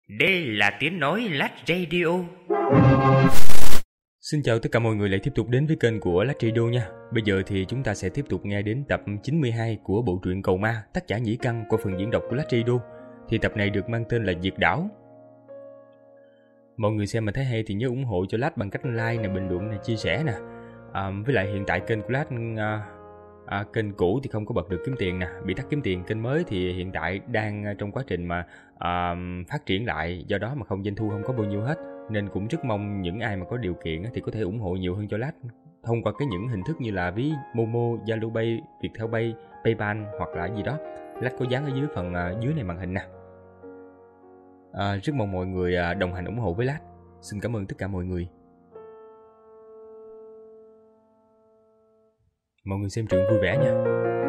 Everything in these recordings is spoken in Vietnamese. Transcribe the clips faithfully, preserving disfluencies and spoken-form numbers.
Đây là tiếng nói Lát Radio. Xin chào tất cả mọi người lại tiếp tục đến với kênh của Lát Radio nha. Bây giờ thì chúng ta sẽ tiếp tục nghe đến tập chín mươi hai của bộ truyện Cầu Ma, tác giả Nhĩ Căn qua phần diễn đọc của Lát Radio. Thì tập này được mang tên là Diệt Đảo. Mọi người xem mà thấy hay thì nhớ ủng hộ cho Lát bằng cách like nè, bình luận nè, chia sẻ nè. À, với lại hiện tại kênh của Lát à, à, kênh cũ thì không có bật được kiếm tiền nè, bị tắt kiếm tiền. Kênh mới thì hiện tại đang trong quá trình mà à, phát triển lại, do đó mà không doanh thu không có bao nhiêu hết. Nên cũng rất mong những ai mà có điều kiện thì có thể ủng hộ nhiều hơn cho Lát thông qua cái những hình thức như là ví Momo, Zalo Pay, Viettel Pay, PayPal hoặc là gì đó. Lát có dán ở dưới phần uh, dưới này màn hình nè. À, rất mong mọi người uh, đồng hành ủng hộ với Lát. Xin cảm ơn tất cả mọi người. Mọi người xem truyện vui vẻ nha.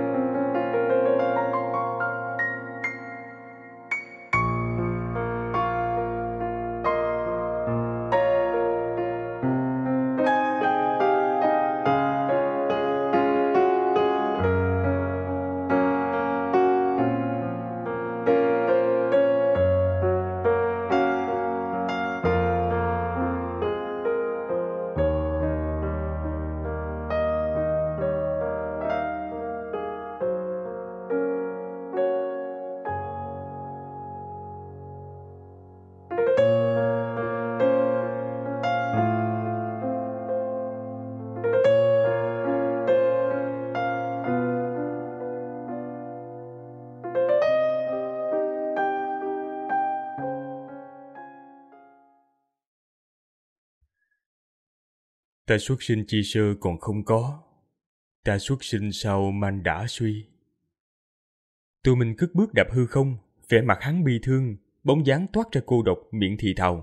Ta xuất sinh chi sơ còn không có, ta xuất sinh sau man đã suy. Tụi mình cất bước đạp hư không, vẻ mặt hắn bi thương, bóng dáng toát ra cô độc, miệng thì thào.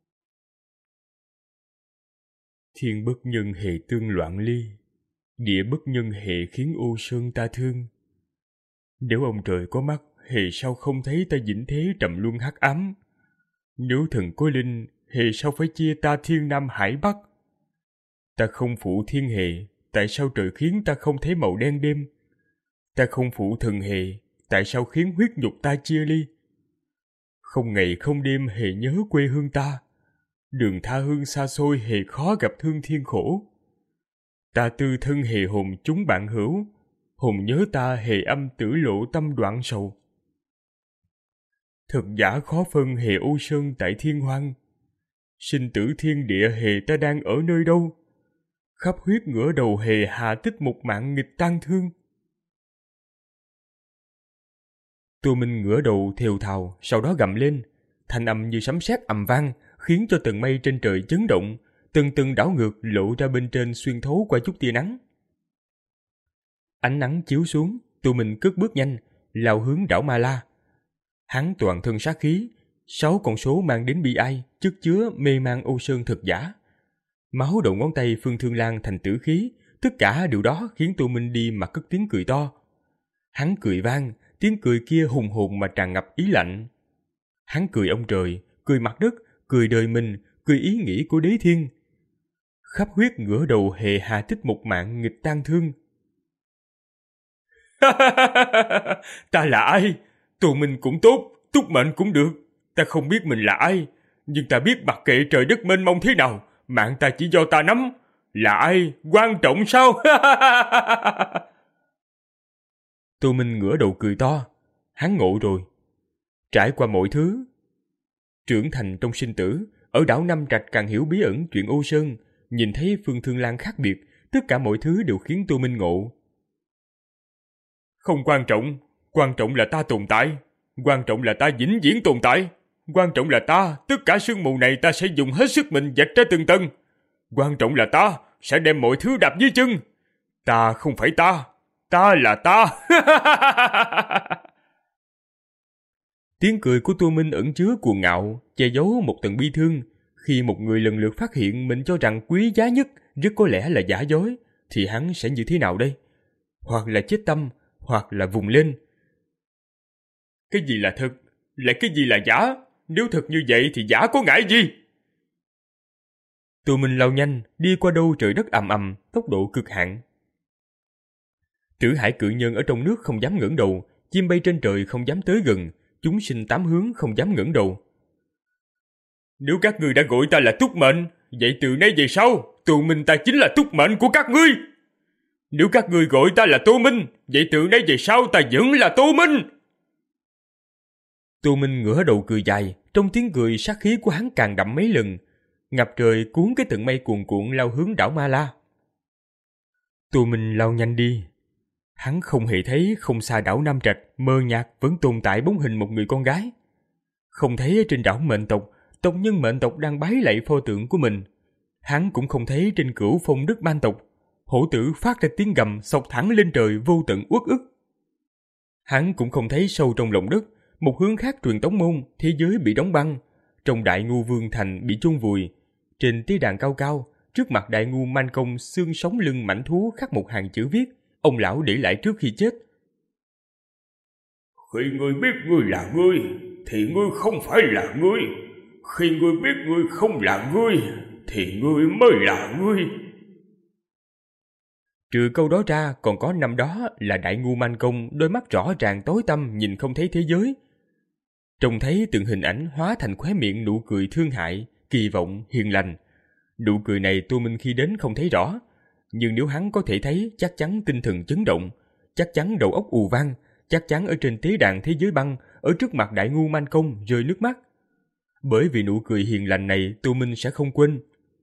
Thiên bất nhân hệ tương loạn ly, địa bất nhân hệ khiến ô sơn ta thương. Nếu ông trời có mắt, hệ sao không thấy ta vĩnh thế trầm luân hắc ám? Nếu thần có linh, hệ sao phải chia ta thiên nam hải bắc? Ta không phụ thiên hệ, tại sao trời khiến ta không thấy màu đen đêm? Ta không phụ thần hệ, tại sao khiến huyết nhục ta chia ly? Không ngày không đêm hệ nhớ quê hương ta, đường tha hương xa xôi hệ khó gặp thương thiên khổ. Ta tư thân hệ hồn chúng bạn hữu, hồn nhớ ta hệ âm tử lộ tâm đoạn sầu. Thật giả khó phân hệ ô sơn tại thiên hoang, sinh tử thiên địa hệ ta đang ở nơi đâu? Khắp huyết ngửa đầu hề hạ tích một mạng nghịch tan thương. Tô Minh ngửa đầu thều thào, sau đó gầm lên, thanh âm như sấm sét ầm vang, khiến cho tầng mây trên trời chấn động, từng từng đảo ngược lộ ra bên trên xuyên thấu qua chút tia nắng. Ánh nắng chiếu xuống, Tô Minh cất bước nhanh, lao hướng đảo Ma La. Hắn toàn thân sát khí, sáu con số mang đến bi ai, chất chứa mê man ô sơn thực giả. Máu đầu ngón tay Phương Thương Lan thành tử khí, tất cả điều đó khiến Tô Minh đi mà cất tiếng cười to. Hắn cười vang, tiếng cười kia hùng hồn mà tràn ngập ý lạnh. Hắn cười ông trời, cười mặt đất, cười đời mình, cười ý nghĩ của đế thiên. Khắp huyết ngửa đầu hề hà tích một mạng nghịch tan thương. Ta là ai? Tô Minh cũng tốt, túc mệnh cũng được. Ta không biết mình là ai, nhưng ta biết mặc kệ trời đất mênh mông thế nào, mạng ta chỉ do ta nắm. Là ai? Quan trọng sao? Tô Minh ngửa đầu cười to. Hắn ngộ rồi. Trải qua mọi thứ, trưởng thành trong sinh tử, ở đảo Nam Trạch càng hiểu bí ẩn chuyện ô sơn, nhìn thấy Phương Thương Lan khác biệt, tất cả mọi thứ đều khiến Tô Minh ngộ. Không quan trọng, quan trọng là ta tồn tại, quan trọng là ta vĩnh viễn tồn tại. Quan trọng là ta, tất cả sương mù này ta sẽ dùng hết sức mình vạch ra từng tầng. Quan trọng là ta sẽ đem mọi thứ đạp dưới chân. Ta không phải ta, ta là ta. Tiếng cười của Tô Minh ẩn chứa cuồng ngạo, che giấu một tầng bi thương. Khi một người lần lượt phát hiện mình cho rằng quý giá nhất rất có lẽ là giả dối, thì hắn sẽ như thế nào đây? Hoặc là chết tâm, hoặc là vùng lên. Cái gì là thật, lại cái gì là giả? Nếu thật như vậy thì giả có ngại gì? Tô Minh lao nhanh, đi qua đâu trời đất ầm ầm, tốc độ cực hạn. Tử hải cự nhân ở trong nước không dám ngẩng đầu, chim bay trên trời không dám tới gần, chúng sinh tám hướng không dám ngẩng đầu. Nếu các ngươi đã gọi ta là túc mệnh, vậy từ nay về sau, Tô Minh ta chính là túc mệnh của các ngươi. Nếu các ngươi gọi ta là Tô Minh, vậy từ nay về sau ta vẫn là Tô Minh. Tô Minh ngửa đầu cười dài, trong tiếng cười sát khí của hắn càng đậm mấy lần, ngập trời cuốn cái tầng mây cuồn cuộn lao hướng đảo Ma La. Tô Minh lao nhanh đi. Hắn không hề thấy không xa đảo Nam Trạch mờ nhạt vẫn tồn tại bóng hình một người con gái. Không thấy trên đảo Mệnh Tộc, tộc nhân Mệnh Tộc đang bái lạy pho tượng của mình. Hắn cũng không thấy trên cửu phong Đức Man Tộc, hổ tử phát ra tiếng gầm xộc thẳng lên trời vô tận uất ức. Hắn cũng không thấy sâu trong lòng đất, một hướng khác truyền tống môn, thế giới bị đóng băng, trong Đại Ngu Vương Thành bị chôn vùi. Trên tế đàn cao cao, trước mặt Đại Ngu Man Công xương sống lưng mãnh thú khắc một hàng chữ viết, ông lão để lại trước khi chết. Khi ngươi biết ngươi là ngươi, thì ngươi không phải là ngươi. Khi ngươi biết ngươi không là ngươi, thì ngươi mới là ngươi. Trừ câu đó ra, còn có năm đó là Đại Ngu Man Công đôi mắt rõ ràng tối tăm nhìn không thấy thế giới. Trông thấy từng hình ảnh hóa thành khóe miệng nụ cười thương hại, kỳ vọng, hiền lành. Nụ cười này Tô Minh khi đến không thấy rõ, nhưng nếu hắn có thể thấy chắc chắn tinh thần chấn động, chắc chắn đầu óc ù vang, chắc chắn ở trên tế đàn thế giới băng, ở trước mặt Đại Ngu Man Công rơi nước mắt. Bởi vì nụ cười hiền lành này Tô Minh sẽ không quên.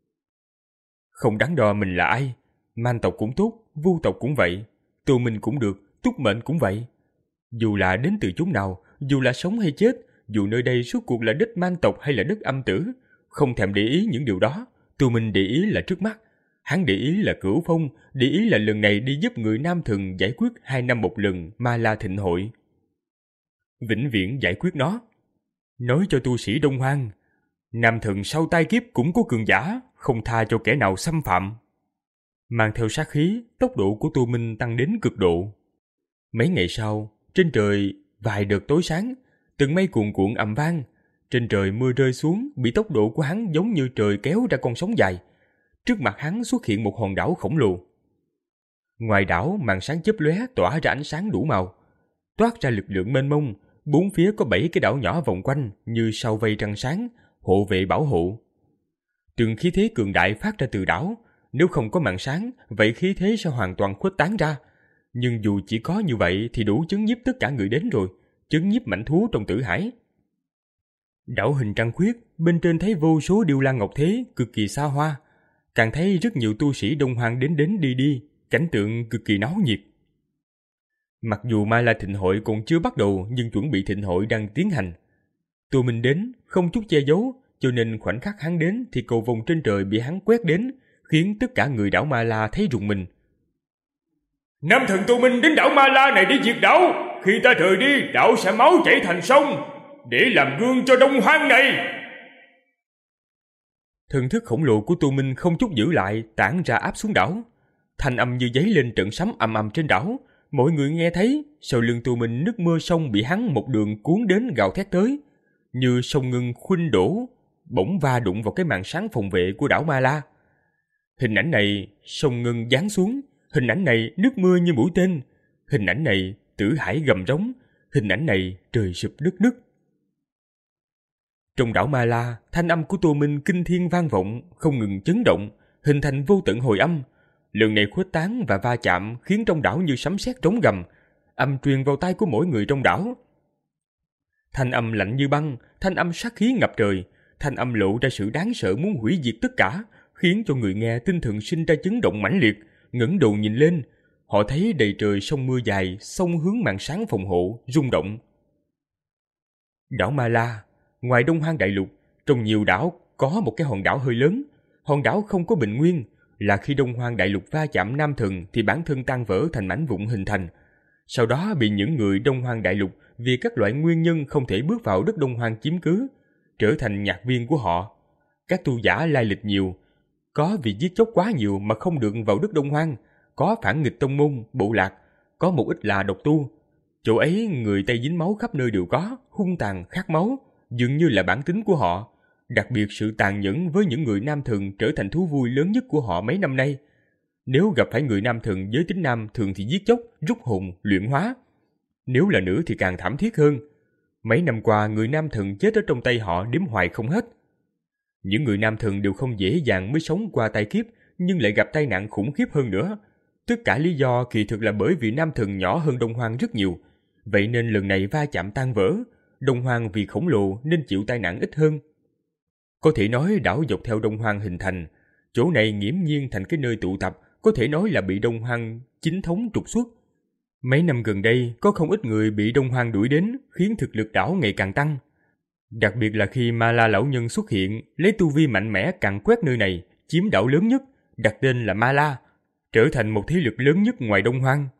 Không đắn đo mình là ai, Man tộc cũng tốt, Vu tộc cũng vậy, Tô Minh cũng được, Túc Mệnh cũng vậy. Dù là đến từ chốn nào, dù là sống hay chết, dù nơi đây suốt cuộc là đất Man tộc hay là đất âm tử, không thèm để ý những điều đó. Tô Minh để ý là trước mắt. Hắn để ý là Cửu Phong, để ý là lần này đi giúp người Nam Thần giải quyết hai năm một lần Ma La Thịnh Hội. Vĩnh viễn giải quyết nó. Nói cho tu sĩ Đông Hoang, Nam Thần sau tai kiếp cũng có cường giả, không tha cho kẻ nào xâm phạm. Mang theo sát khí, tốc độ của Tô Minh tăng đến cực độ. Mấy ngày sau, trên trời vài đợt tối sáng, từng mây cuồn cuộn ầm vang. Trên trời mưa rơi xuống, bị tốc độ của hắn giống như trời kéo ra con sóng dài. Trước mặt hắn xuất hiện một hòn đảo khổng lồ. Ngoài đảo, màn sáng chớp lóe tỏa ra ánh sáng đủ màu, toát ra lực lượng mênh mông. Bốn phía có bảy cái đảo nhỏ vòng quanh như sao vây trăng sáng, hộ vệ bảo hộ. Từng khí thế cường đại phát ra từ đảo. Nếu không có màn sáng, vậy khí thế sẽ hoàn toàn khuếch tán ra. Nhưng dù chỉ có như vậy thì đủ chấn nhiếp tất cả người đến rồi, chấn nhiếp mãnh thú trong tử hải. Đảo hình trăng khuyết, bên trên thấy vô số điêu lan ngọc thế, cực kỳ xa hoa. Càng thấy rất nhiều tu sĩ Đông Hoang đến đến đi đi, cảnh tượng cực kỳ náo nhiệt. Mặc dù Ma La Thịnh Hội còn chưa bắt đầu, nhưng chuẩn bị thịnh hội đang tiến hành. Tô Minh đến, không chút che giấu, cho nên khoảnh khắc hắn đến thì cầu vồng trên trời bị hắn quét đến, khiến tất cả người đảo Ma La thấy rùng mình. Nam Thần Tô Minh đến đảo Ma La này để diệt đảo. Khi ta rời đi, đảo sẽ máu chảy thành sông, để làm gương cho Đông Hoang này. Thần thức khổng lồ của Tô Minh không chút giữ lại, tản ra áp xuống đảo. Thanh âm như giấy lên trận sấm ầm ầm trên đảo. Mọi người nghe thấy, sau lưng Tô Minh nước mưa sông bị hắn một đường cuốn đến gào thét tới, như sông ngưng khuynh đổ, bỗng va đụng vào cái màn sáng phòng vệ của đảo Ma La. Hình ảnh này, sông ngưng giáng xuống. Hình ảnh này, nước mưa như mũi tên. Hình ảnh này, tử hải gầm rống. Hình ảnh này, trời sụp đất nứt. Trong đảo Ma La, thanh âm của Tô Minh kinh thiên vang vọng, không ngừng chấn động, hình thành vô tận hồi âm. Lần này khuếch tán và va chạm khiến trong đảo như sấm sét trống gầm, âm truyền vào tai của mỗi người trong đảo. Thanh âm lạnh như băng, thanh âm sát khí ngập trời, thanh âm lộ ra sự đáng sợ muốn hủy diệt tất cả, khiến cho người nghe tinh thần sinh ra chấn động mãnh liệt. Ngẩng đầu nhìn lên, họ thấy đầy trời sông mưa dài xông hướng màn sáng phòng hộ, rung động. Đảo Ma La, ngoài Đông Hoang đại lục, trong nhiều đảo có một cái hòn đảo hơi lớn. Hòn đảo không có bình nguyên, là khi Đông Hoang đại lục va chạm Nam Thần thì bản thân tan vỡ thành mảnh vụn hình thành. Sau đó bị những người Đông Hoang đại lục vì các loại nguyên nhân không thể bước vào đất Đông Hoang chiếm cứ, trở thành nhạc viên của họ. Các tu giả lai lịch nhiều, có vì giết chóc quá nhiều mà không được vào đất Đông Hoang, có phản nghịch tông môn, bộ lạc, có một ít là độc tu. Chỗ ấy người Tây dính máu khắp nơi đều có, hung tàn, khát máu, dường như là bản tính của họ. Đặc biệt sự tàn nhẫn với những người Nam Thần trở thành thú vui lớn nhất của họ mấy năm nay. Nếu gặp phải người Nam Thần giới tính nam thường thì giết chóc, rút hồn, luyện hóa. Nếu là nữ thì càng thảm thiết hơn. Mấy năm qua người Nam Thần chết ở trong tay họ đếm hoài không hết. Những người nam thần đều không dễ dàng mới sống qua tai kiếp, nhưng lại gặp tai nạn khủng khiếp hơn nữa. Tất cả lý do kỳ thực là bởi vì nam thần nhỏ hơn Đông Hoang rất nhiều. Vậy nên lần này va chạm tan vỡ, Đông Hoang vì khổng lồ nên chịu tai nạn ít hơn. Có thể nói đảo dọc theo Đông Hoang hình thành, chỗ này nghiễm nhiên thành cái nơi tụ tập, có thể nói là bị Đông Hoang chính thống trục xuất. Mấy năm gần đây, có không ít người bị Đông Hoang đuổi đến, khiến thực lực đảo ngày càng tăng. Đặc biệt là khi Ma La lão nhân xuất hiện, lấy tu vi mạnh mẽ càn quét nơi này, chiếm đảo lớn nhất, đặt tên là Ma La, trở thành một thế lực lớn nhất ngoài Đông Hoang.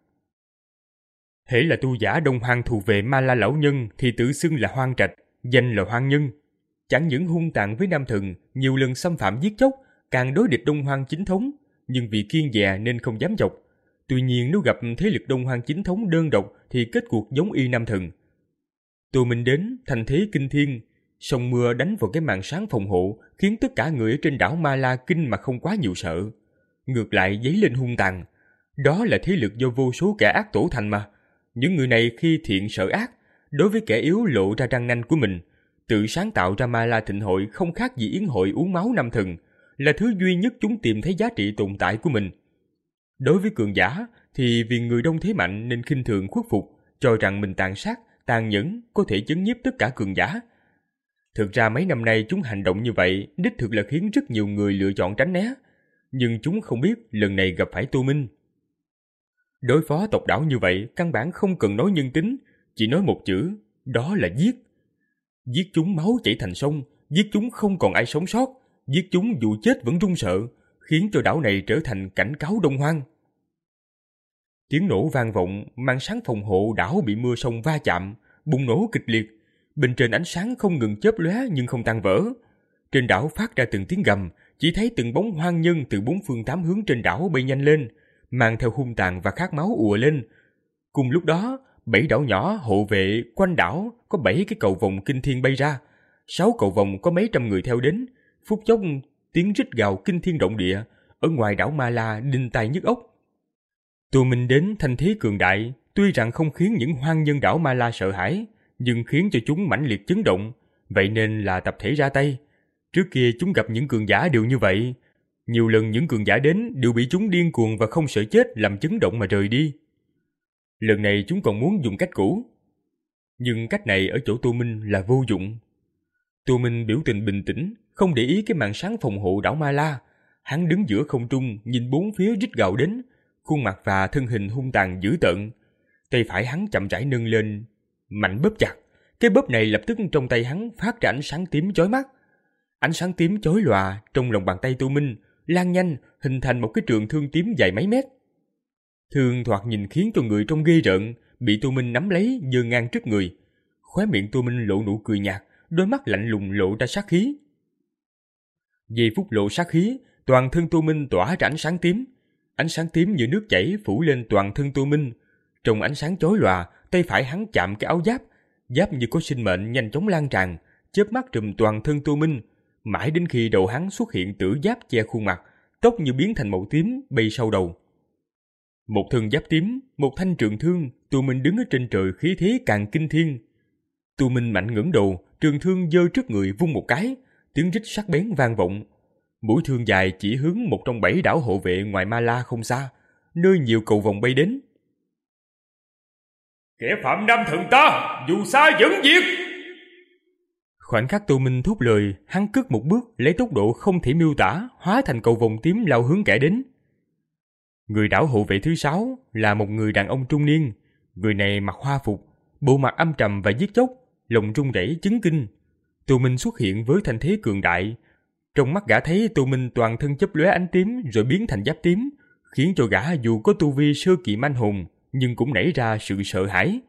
Hễ là tu giả Đông Hoang thuộc về Ma La lão nhân thì tự xưng là Hoang Trạch, danh là Hoang Nhân. Chẳng những hung tàn với nam thần, nhiều lần xâm phạm giết chóc, càng đối địch Đông Hoang chính thống, nhưng vì kiêng dè nên không dám chọc. Tuy nhiên nếu gặp thế lực Đông Hoang chính thống đơn độc thì kết cuộc giống y nam thần. Tô Minh đến, thành thế kinh thiên, sông mưa đánh vào cái màn sáng phòng hộ, khiến tất cả người ở trên đảo Ma La kinh mà không quá nhiều sợ. Ngược lại dấy lên hung tàn. Đó là thế lực do vô số kẻ ác tổ thành mà. Những người này khi thiện sợ ác, đối với kẻ yếu lộ ra răng nanh của mình, tự sáng tạo ra Ma La Thịnh Hội không khác gì yến hội uống máu nam thần, là thứ duy nhất chúng tìm thấy giá trị tồn tại của mình. Đối với cường giả thì vì người đông thế mạnh nên khinh thường khuất phục, cho rằng mình tàn sát, tàn nhẫn có thể chấn nhiếp tất cả cường giả. Thực ra mấy năm nay chúng hành động như vậy đích thực là khiến rất nhiều người lựa chọn tránh né, nhưng chúng không biết lần này gặp phải Tô Minh. Đối phó tộc đảo như vậy căn bản không cần nói nhân tính, chỉ nói một chữ, đó là giết. Giết chúng máu chảy thành sông, giết chúng không còn ai sống sót, giết chúng dù chết vẫn run sợ, khiến cho đảo này trở thành cảnh cáo Đông Hoang. Tiếng nổ vang vọng, màn sáng phòng hộ đảo bị mưa sông va chạm, bùng nổ kịch liệt. Bên trên ánh sáng không ngừng chớp lóe nhưng không tan vỡ. Trên đảo phát ra từng tiếng gầm, chỉ thấy từng bóng hoang nhân từ bốn phương tám hướng trên đảo bay nhanh lên, mang theo hung tàn và khát máu ùa lên. Cùng lúc đó, bảy đảo nhỏ hộ vệ quanh đảo có bảy cái cầu vồng kinh thiên bay ra, sáu cầu vồng có mấy trăm người theo đến. Phút chốc tiếng rít gào kinh thiên động địa, ở ngoài đảo Ma La đinh tai nhức óc. Tô Minh đến thanh thế cường đại, tuy rằng không khiến những hoang nhân đảo Ma La sợ hãi, nhưng khiến cho chúng mãnh liệt chấn động, vậy nên là tập thể ra tay. Trước kia chúng gặp những cường giả đều như vậy, nhiều lần những cường giả đến đều bị chúng điên cuồng và không sợ chết làm chấn động mà rời đi. Lần này chúng còn muốn dùng cách cũ, nhưng cách này ở chỗ Tô Minh là vô dụng. Tô Minh biểu tình bình tĩnh, không để ý cái màn sáng phòng hộ đảo Ma La. Hắn đứng giữa không trung, nhìn bốn phía rít gào đến, khuôn mặt và thân hình hung tàn dữ tợn. Tay phải hắn chậm rãi nâng lên, mạnh bóp chặt. Cái bóp này lập tức trong tay hắn phát ra ánh sáng tím chói mắt. Ánh sáng tím chói lòa trong lòng bàn tay Tô Minh lan nhanh, hình thành một cái trường thương tím dài mấy mét. Thương thoạt nhìn khiến cho người trông ghê rợn, bị Tô Minh nắm lấy giơ ngang trước người. Khóe miệng Tô Minh lộ nụ cười nhạt, đôi mắt lạnh lùng lộ ra sát khí. Giây phút lộ sát khí, toàn thân Tô Minh tỏa ra ánh sáng tím. Ánh sáng tím như nước chảy phủ lên toàn thân Tô Minh. Trong ánh sáng chói lòa, tay phải hắn chạm cái áo giáp, giáp như có sinh mệnh nhanh chóng lan tràn, chớp mắt trùm toàn thân Tô Minh, mãi đến khi đầu hắn xuất hiện tử giáp che khuôn mặt, tóc như biến thành màu tím bay sau đầu. Một thân giáp tím, một thanh trường thương, Tô Minh đứng ở trên trời khí thế càng kinh thiên. Tô Minh mạnh ngẩng đầu, trường thương giơ trước người vung một cái, tiếng rít sắc bén vang vọng. Mũi thương dài chỉ hướng một trong bảy đảo hộ vệ ngoài Ma La không xa, nơi nhiều cầu vồng bay đến. Kẻ phạm nam thần ta, dù xa vẫn diệt! Khoảnh khắc Tô Minh thốt lời, hắn cất một bước lấy tốc độ không thể miêu tả, hóa thành cầu vồng tím lao hướng kẻ đến. Người đảo hộ vệ thứ sáu là một người đàn ông trung niên. Người này mặc hoa phục, bộ mặt âm trầm và giết chóc, lòng run rẩy chấn kinh. Tô Minh xuất hiện với thanh thế cường đại. Trong mắt gã thấy Tô Minh toàn thân chớp lóe ánh tím rồi biến thành giáp tím, khiến cho gã dù có tu vi sơ kỳ manh hồn nhưng cũng nảy ra sự sợ hãi.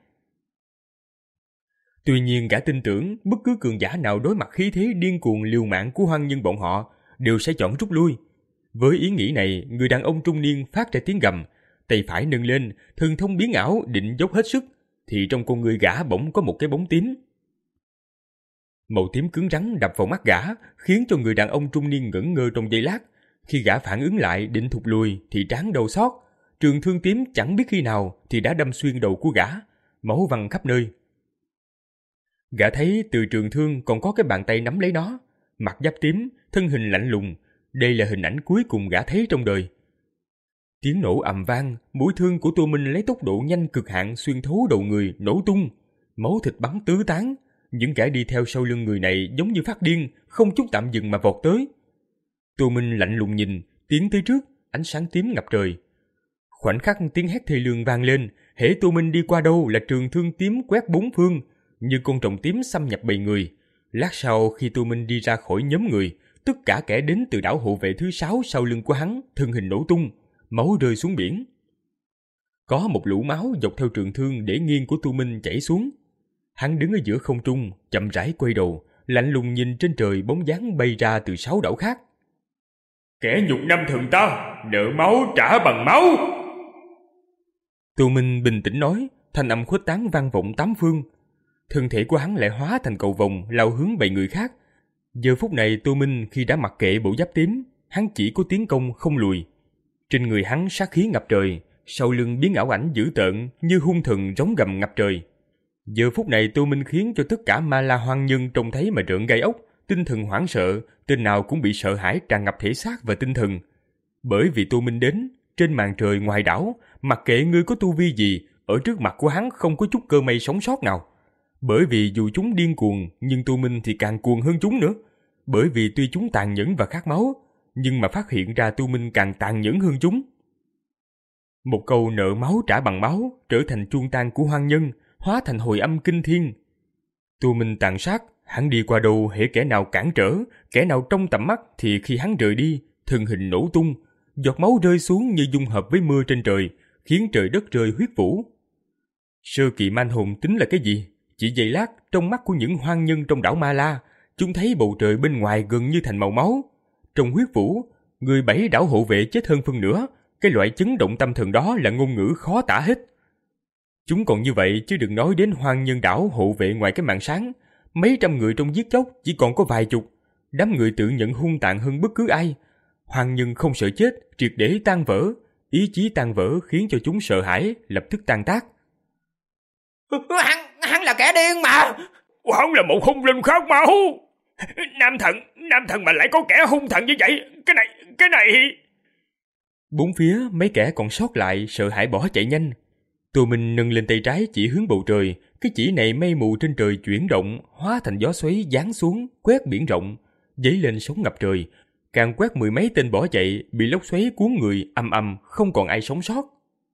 Tuy nhiên gã tin tưởng bất cứ cường giả nào đối mặt khí thế điên cuồng liều mạng của hoang nhân bọn họ đều sẽ chọn rút lui. Với ý nghĩ này, người đàn ông trung niên phát ra tiếng gầm, tay phải nâng lên, thần thông biến ảo định dốc hết sức, thì trong con người gã bỗng có một cái bóng tím. Màu tím cứng rắn đập vào mắt gã, khiến cho người đàn ông trung niên ngẩn ngơ trong giây lát. Khi gã phản ứng lại định thụt lùi thì trán đầu xót, trường thương tím chẳng biết khi nào thì đã đâm xuyên đầu của gã, máu văng khắp nơi. Gã thấy từ trường thương còn có cái bàn tay nắm lấy nó, mặt giáp tím, thân hình lạnh lùng. Đây là hình ảnh cuối cùng gã thấy trong đời. Tiếng nổ ầm vang, mũi thương của Tô Minh lấy tốc độ nhanh cực hạn xuyên thấu đầu người, nổ tung. Máu thịt bắn tứ tán. Những kẻ đi theo sau lưng người này giống như phát điên, không chút tạm dừng mà vọt tới. Tô Minh lạnh lùng nhìn, tiến tới trước, ánh sáng tím ngập trời. Khoảnh khắc tiếng hét thê lương vang lên, hễ Tô Minh đi qua đâu là trường thương tím quét bốn phương, như con trùng tím xâm nhập bầy người. Lát sau khi Tô Minh đi ra khỏi nhóm người, tất cả kẻ đến từ đảo hộ vệ thứ sáu sau lưng của hắn, thân hình nổ tung, máu rơi xuống biển. Có một lũ máu dọc theo trường thương để nghiêng của Tô Minh chảy xuống. Hắn đứng ở giữa không trung, chậm rãi quay đầu, lạnh lùng nhìn trên trời bóng dáng bay ra từ sáu đảo khác. Kẻ nhục nam thần ta, nợ máu trả bằng máu. Tô Minh bình tĩnh nói, thanh âm khuếch tán vang vọng tám phương. Thân thể của hắn lại hóa thành cầu vồng lao hướng bầy người khác. Giờ phút này Tô Minh khi đã mặc kệ bộ giáp tím, hắn chỉ có tiến công không lùi. Trên người hắn sát khí ngập trời, sau lưng biến ảo ảnh dữ tợn như hung thần rống gầm ngập trời. Giờ phút này Tô Minh khiến cho tất cả ma la hoang nhân trông thấy mà rợn gai ốc, tinh thần hoảng sợ, tên nào cũng bị sợ hãi tràn ngập thể xác và tinh thần. Bởi vì Tô Minh đến, trên màn trời ngoài đảo, mặc kệ ngươi có tu vi gì, ở trước mặt của hắn không có chút cơ may sống sót nào. Bởi vì dù chúng điên cuồng, nhưng Tô Minh thì càng cuồng hơn chúng nữa. Bởi vì tuy chúng tàn nhẫn và khát máu, nhưng mà phát hiện ra Tô Minh càng tàn nhẫn hơn chúng. Một câu nợ máu trả bằng máu trở thành chuông tan của hoang nhân, hóa thành hồi âm kinh thiên. Tô Minh tàn sát, hắn đi qua đâu hễ kẻ nào cản trở, kẻ nào trong tầm mắt thì khi hắn rời đi, thân hình nổ tung, giọt máu rơi xuống như dung hợp với mưa trên trời, khiến trời đất rơi huyết vũ. Sơ kỳ man hồn tính là cái gì? Chỉ giây lát, trong mắt của những hoang nhân trong đảo Ma La, chúng thấy bầu trời bên ngoài gần như thành màu máu. Trong huyết vũ, người bảy đảo hộ vệ chết hơn phân nửa, cái loại chấn động tâm thần đó là ngôn ngữ khó tả hết. Chúng còn như vậy chứ đừng nói đến hoang nhân đảo hộ vệ ngoài cái màn sáng. Mấy trăm người trong giết chóc chỉ còn có vài chục. Đám người tự nhận hung tàn hơn bất cứ ai. Hoang nhân không sợ chết, triệt để tan vỡ. Ý chí tan vỡ khiến cho chúng sợ hãi, lập tức tan tác. Hắn, hắn là kẻ điên mà. Hắn là một hung linh khát máu. Nam thần, nam thần mà lại có kẻ hung thần như vậy. Cái này, cái này... Bốn phía mấy kẻ còn sót lại sợ hãi bỏ chạy nhanh. Tô Minh nâng lên tay trái chỉ hướng bầu trời. Cái chỉ này mây mù trên trời chuyển động, hóa thành gió xoáy giáng xuống, quét biển rộng, dấy lên sóng ngập trời. Càng quét mười mấy tên bỏ chạy, bị lốc xoáy cuốn người ầm ầm, không còn ai sống sót.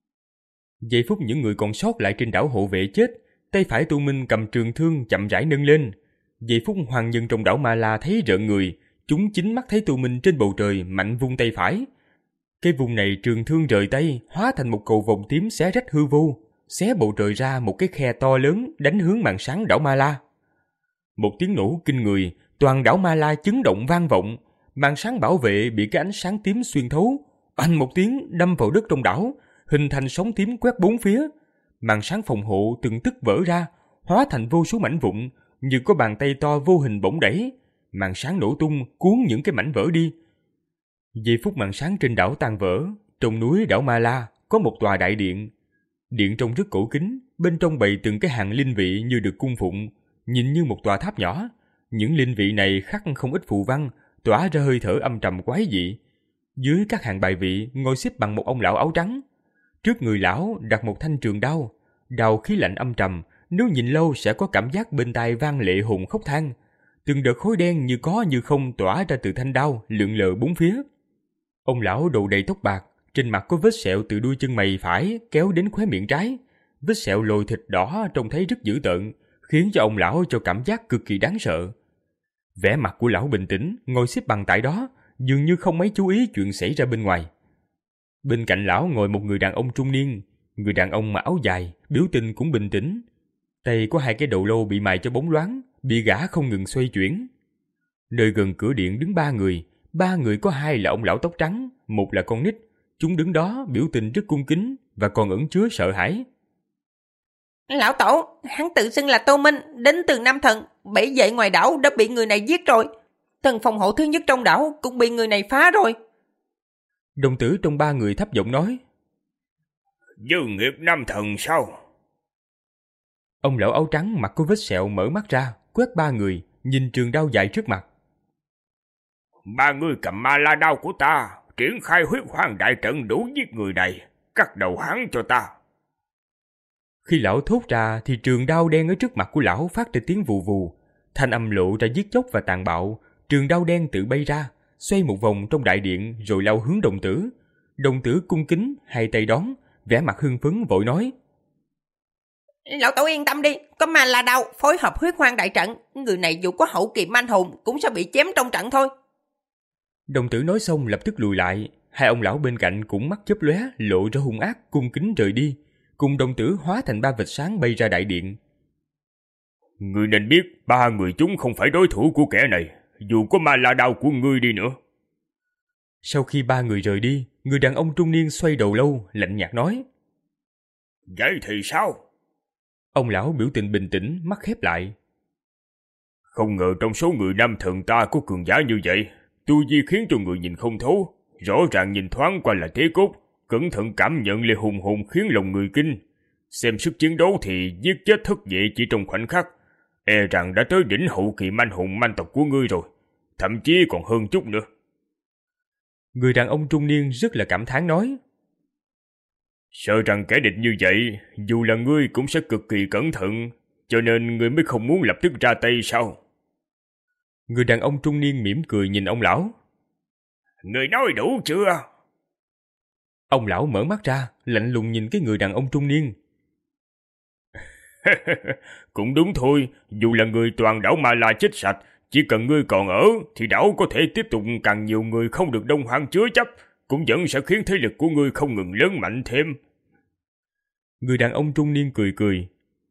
Giây phút những người còn sót lại trên đảo hộ vệ chết, tay phải Tô Minh cầm trường thương chậm rãi nâng lên. Giây phút hoàng nhân trong đảo Ma La thấy rợn người, chúng chính mắt thấy Tô Minh trên bầu trời mạnh vung tay phải. Cái vùng này trường thương rời tay, hóa thành một cầu vồng tím xé rách hư vô, xé bầu trời ra một cái khe to lớn đánh hướng màn sáng đảo Ma La. Một tiếng nổ kinh người, toàn đảo Ma La chấn động vang vọng, màn sáng bảo vệ bị cái ánh sáng tím xuyên thấu, oanh một tiếng đâm vào đất trong đảo, hình thành sóng tím quét bốn phía. Màn sáng phòng hộ từng tức vỡ ra, hóa thành vô số mảnh vụn, như có bàn tay to vô hình bỗng đẩy. Màn sáng nổ tung, cuốn những cái mảnh vỡ đi. Giây phút màn sáng trên đảo tan vỡ, trong núi đảo Ma La có một tòa đại điện. Điện trông rất cổ kính, bên trong bày từng cái hàng linh vị như được cung phụng, nhìn như một tòa tháp nhỏ. Những linh vị này khắc không ít phù văn, tỏa ra hơi thở âm trầm quái dị. Dưới các hàng bài vị ngồi xếp bằng một ông lão áo trắng. Trước người lão đặt một thanh trường đao, đao khí lạnh âm trầm, nếu nhìn lâu sẽ có cảm giác bên tai vang lệ hồn khóc than. Từng đợt khói đen như có như không tỏa ra từ thanh đao, lượn lờ bốn phía. Ông lão đầu đầy tóc bạc, trên mặt có vết sẹo từ đuôi chân mày phải kéo đến khóe miệng trái. Vết sẹo lồi thịt đỏ trông thấy rất dữ tợn, khiến cho ông lão cho cảm giác cực kỳ đáng sợ. Vẻ mặt của lão bình tĩnh, ngồi xếp bằng tại đó, dường như không mấy chú ý chuyện xảy ra bên ngoài. Bên cạnh lão ngồi một người đàn ông trung niên, người đàn ông mặc áo dài, biểu tình cũng bình tĩnh. Tay có hai cái đầu lâu bị mài cho bóng loáng, bị gã không ngừng xoay chuyển. Nơi gần cửa điện đứng ba người, ba người có hai là ông lão tóc trắng, một là con nít. Chúng đứng đó biểu tình rất cung kính và còn ẩn chứa sợ hãi. Lão tổ, hắn tự xưng là Tô Minh, đến từ Nam Thần, bảy dậy ngoài đảo đã bị người này giết rồi. Tầng phòng hộ thứ nhất trong đảo cũng bị người này phá rồi. Đồng tử trong ba người thấp giọng nói. Dương nghiệp Nam Thần sao? Ông lão áo trắng mặt có vết sẹo mở mắt ra, quét ba người, nhìn trường đao dài trước mặt. Ba người cầm ma la đao của ta, triển khai huyết hoàng đại trận đủ giết người này, cắt đầu hắn cho ta. Khi lão thốt ra thì trường đao đen ở trước mặt của lão phát ra tiếng vù vù, thanh âm lộ ra giết chóc và tàn bạo. Trường đao đen tự bay ra, xoay một vòng trong đại điện rồi lao hướng đồng tử. Đồng tử cung kính, hai tay đón, vẻ mặt hưng phấn vội nói: Lão tổ yên tâm đi, có ma la đao phối hợp huyết hoang đại trận, người này dù có hậu kỳ manh hùng cũng sẽ bị chém trong trận thôi. Đồng tử nói xong lập tức lùi lại, hai ông lão bên cạnh cũng mắt chớp lóe, lộ ra hung ác, cung kính rời đi, cùng đồng tử hóa thành ba vệt sáng bay ra đại điện. Ngươi nên biết ba người chúng không phải đối thủ của kẻ này, dù có ma la đao của ngươi đi nữa. Sau khi ba người rời đi, người đàn ông trung niên xoay đầu lâu, lạnh nhạt nói: Vậy thì sao? Ông lão biểu tình bình tĩnh, mắt khép lại. Không ngờ trong số người nam thần ta có cường giả như vậy, tu vi khiến cho người nhìn không thấu, rõ ràng nhìn thoáng qua là thế cốt, cẩn thận cảm nhận lại hùng hồn khiến lòng người kinh. Xem sức chiến đấu thì giết chết thất vệ chỉ trong khoảnh khắc, e rằng đã tới đỉnh hậu kỳ manh hùng manh tộc của ngươi rồi, thậm chí còn hơn chút nữa. Người đàn ông trung niên rất là cảm thán nói: Sợ rằng kẻ địch như vậy, dù là ngươi cũng sẽ cực kỳ cẩn thận, cho nên ngươi mới không muốn lập tức ra tay sao? Người đàn ông trung niên mỉm cười nhìn ông lão. Ngươi nói đủ chưa? Ông lão mở mắt ra, lạnh lùng nhìn cái người đàn ông trung niên. Cũng đúng thôi, dù là người toàn đảo Ma La chết sạch, chỉ cần ngươi còn ở thì đảo có thể tiếp tục càng nhiều người không được Đông Hoang chứa chấp, cũng vẫn sẽ khiến thế lực của ngươi không ngừng lớn mạnh thêm. Người đàn ông trung niên cười cười.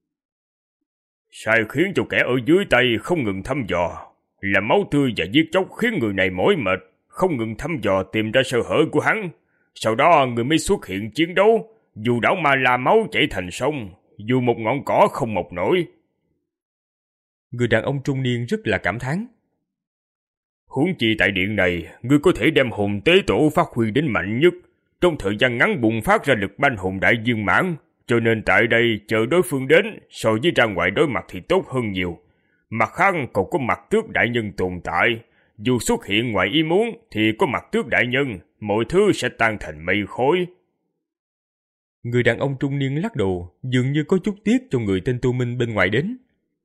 Sai khiến cho kẻ ở dưới tay không ngừng thăm dò, là máu tươi và giết chóc khiến người này mỏi mệt, không ngừng thăm dò tìm ra sơ hở của hắn. Sau đó người mới xuất hiện chiến đấu, dù đảo Ma La máu chảy thành sông, dù một ngọn cỏ không mọc nổi. Người đàn ông trung niên rất là cảm thán. Huống chi tại điện này, ngươi có thể đem hồn tế tổ phát huy đến mạnh nhất, trong thời gian ngắn bùng phát ra lực banh hồn đại viên mãn, cho nên tại đây chờ đối phương đến so với ra ngoài đối mặt thì tốt hơn nhiều. Mặt khác còn có Mặt Tước đại nhân tồn tại, dù xuất hiện ngoài ý muốn thì có Mặt Tước đại nhân, mọi thứ sẽ tan thành mây khói. Người đàn ông trung niên lắc đầu, dường như có chút tiếc cho người tên Tu Minh bên ngoài đến.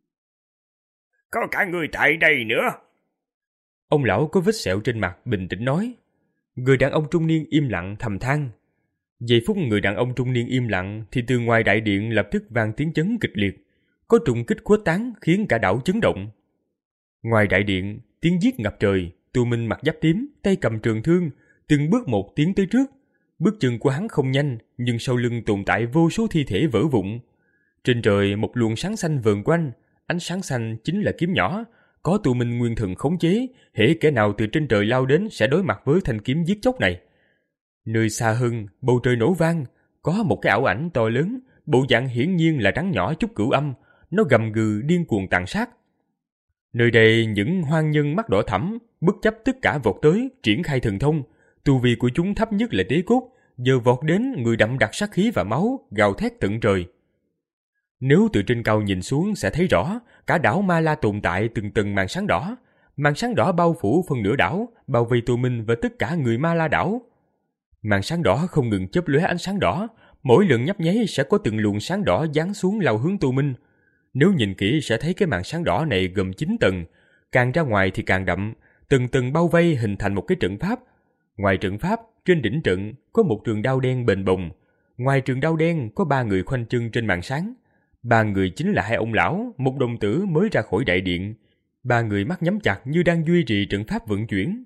Có cả người tại đây nữa. Ông lão có vết sẹo trên mặt bình tĩnh nói. Người đàn ông trung niên im lặng thầm than. Giây phút người đàn ông trung niên im lặng thì từ ngoài đại điện lập tức vang tiếng chấn kịch liệt, có trùng kích khuếch tán khiến cả đảo chấn động. Ngoài đại điện, tiếng giết ngập trời. Tu Minh mặt giáp tím, tay cầm trường thương, từng bước một tiến tới trước. Bước chân của hắn không nhanh, nhưng sau lưng tồn tại vô số thi thể vỡ vụn. Trên trời một luồng sáng xanh vờn quanh, ánh sáng xanh chính là kiếm nhỏ, có Tu Minh nguyên thần khống chế, hễ kẻ nào từ trên trời lao đến sẽ đối mặt với thanh kiếm giết chóc này. Nơi xa hơn, bầu trời nổ vang, có một cái ảo ảnh to lớn, bộ dạng hiển nhiên là rắn nhỏ chút cửu âm, nó gầm gừ điên cuồng tàn sát. Nơi đây những hoang nhân mắt đỏ thẫm, bất chấp tất cả vọt tới, triển khai thần thông. Tu vi của chúng thấp nhất là đế cốt, giờ vọt đến người đậm đặc sát khí và máu, gào thét tận trời. Nếu từ trên cao nhìn xuống sẽ thấy rõ, cả đảo Ma La tồn tại từng tầng màn sáng đỏ. Màn sáng đỏ bao phủ phần nửa đảo, bao vây Tu Minh và tất cả người Ma La đảo. Màn sáng đỏ không ngừng chớp lóe ánh sáng đỏ, mỗi lần nhấp nháy sẽ có từng luồng sáng đỏ giáng xuống lao hướng Tu Minh. Nếu nhìn kỹ sẽ thấy cái màn sáng đỏ này gồm chín tầng, càng ra ngoài thì càng đậm, từng tầng bao vây hình thành một cái trận pháp. Ngoài trận pháp, trên đỉnh trận có một trường đao đen bền bồng. Ngoài trường đao đen có ba người khoanh chân trên màn sáng. Ba người chính là hai ông lão, một đồng tử mới ra khỏi đại điện. Ba người mắt nhắm chặt như đang duy trì trận pháp vận chuyển.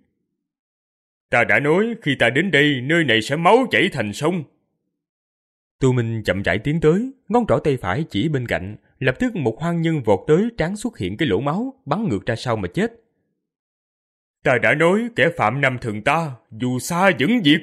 Ta đã nói khi ta đến đây, nơi này sẽ máu chảy thành sông. Tu Minh chậm rãi tiến tới, ngón trỏ tay phải chỉ bên cạnh, lập tức một hoang nhân vọt tới, trán xuất hiện cái lỗ máu, bắn ngược ra sau mà chết. Ta đã nói kẻ phạm năm thần ta, dù xa vẫn diệt.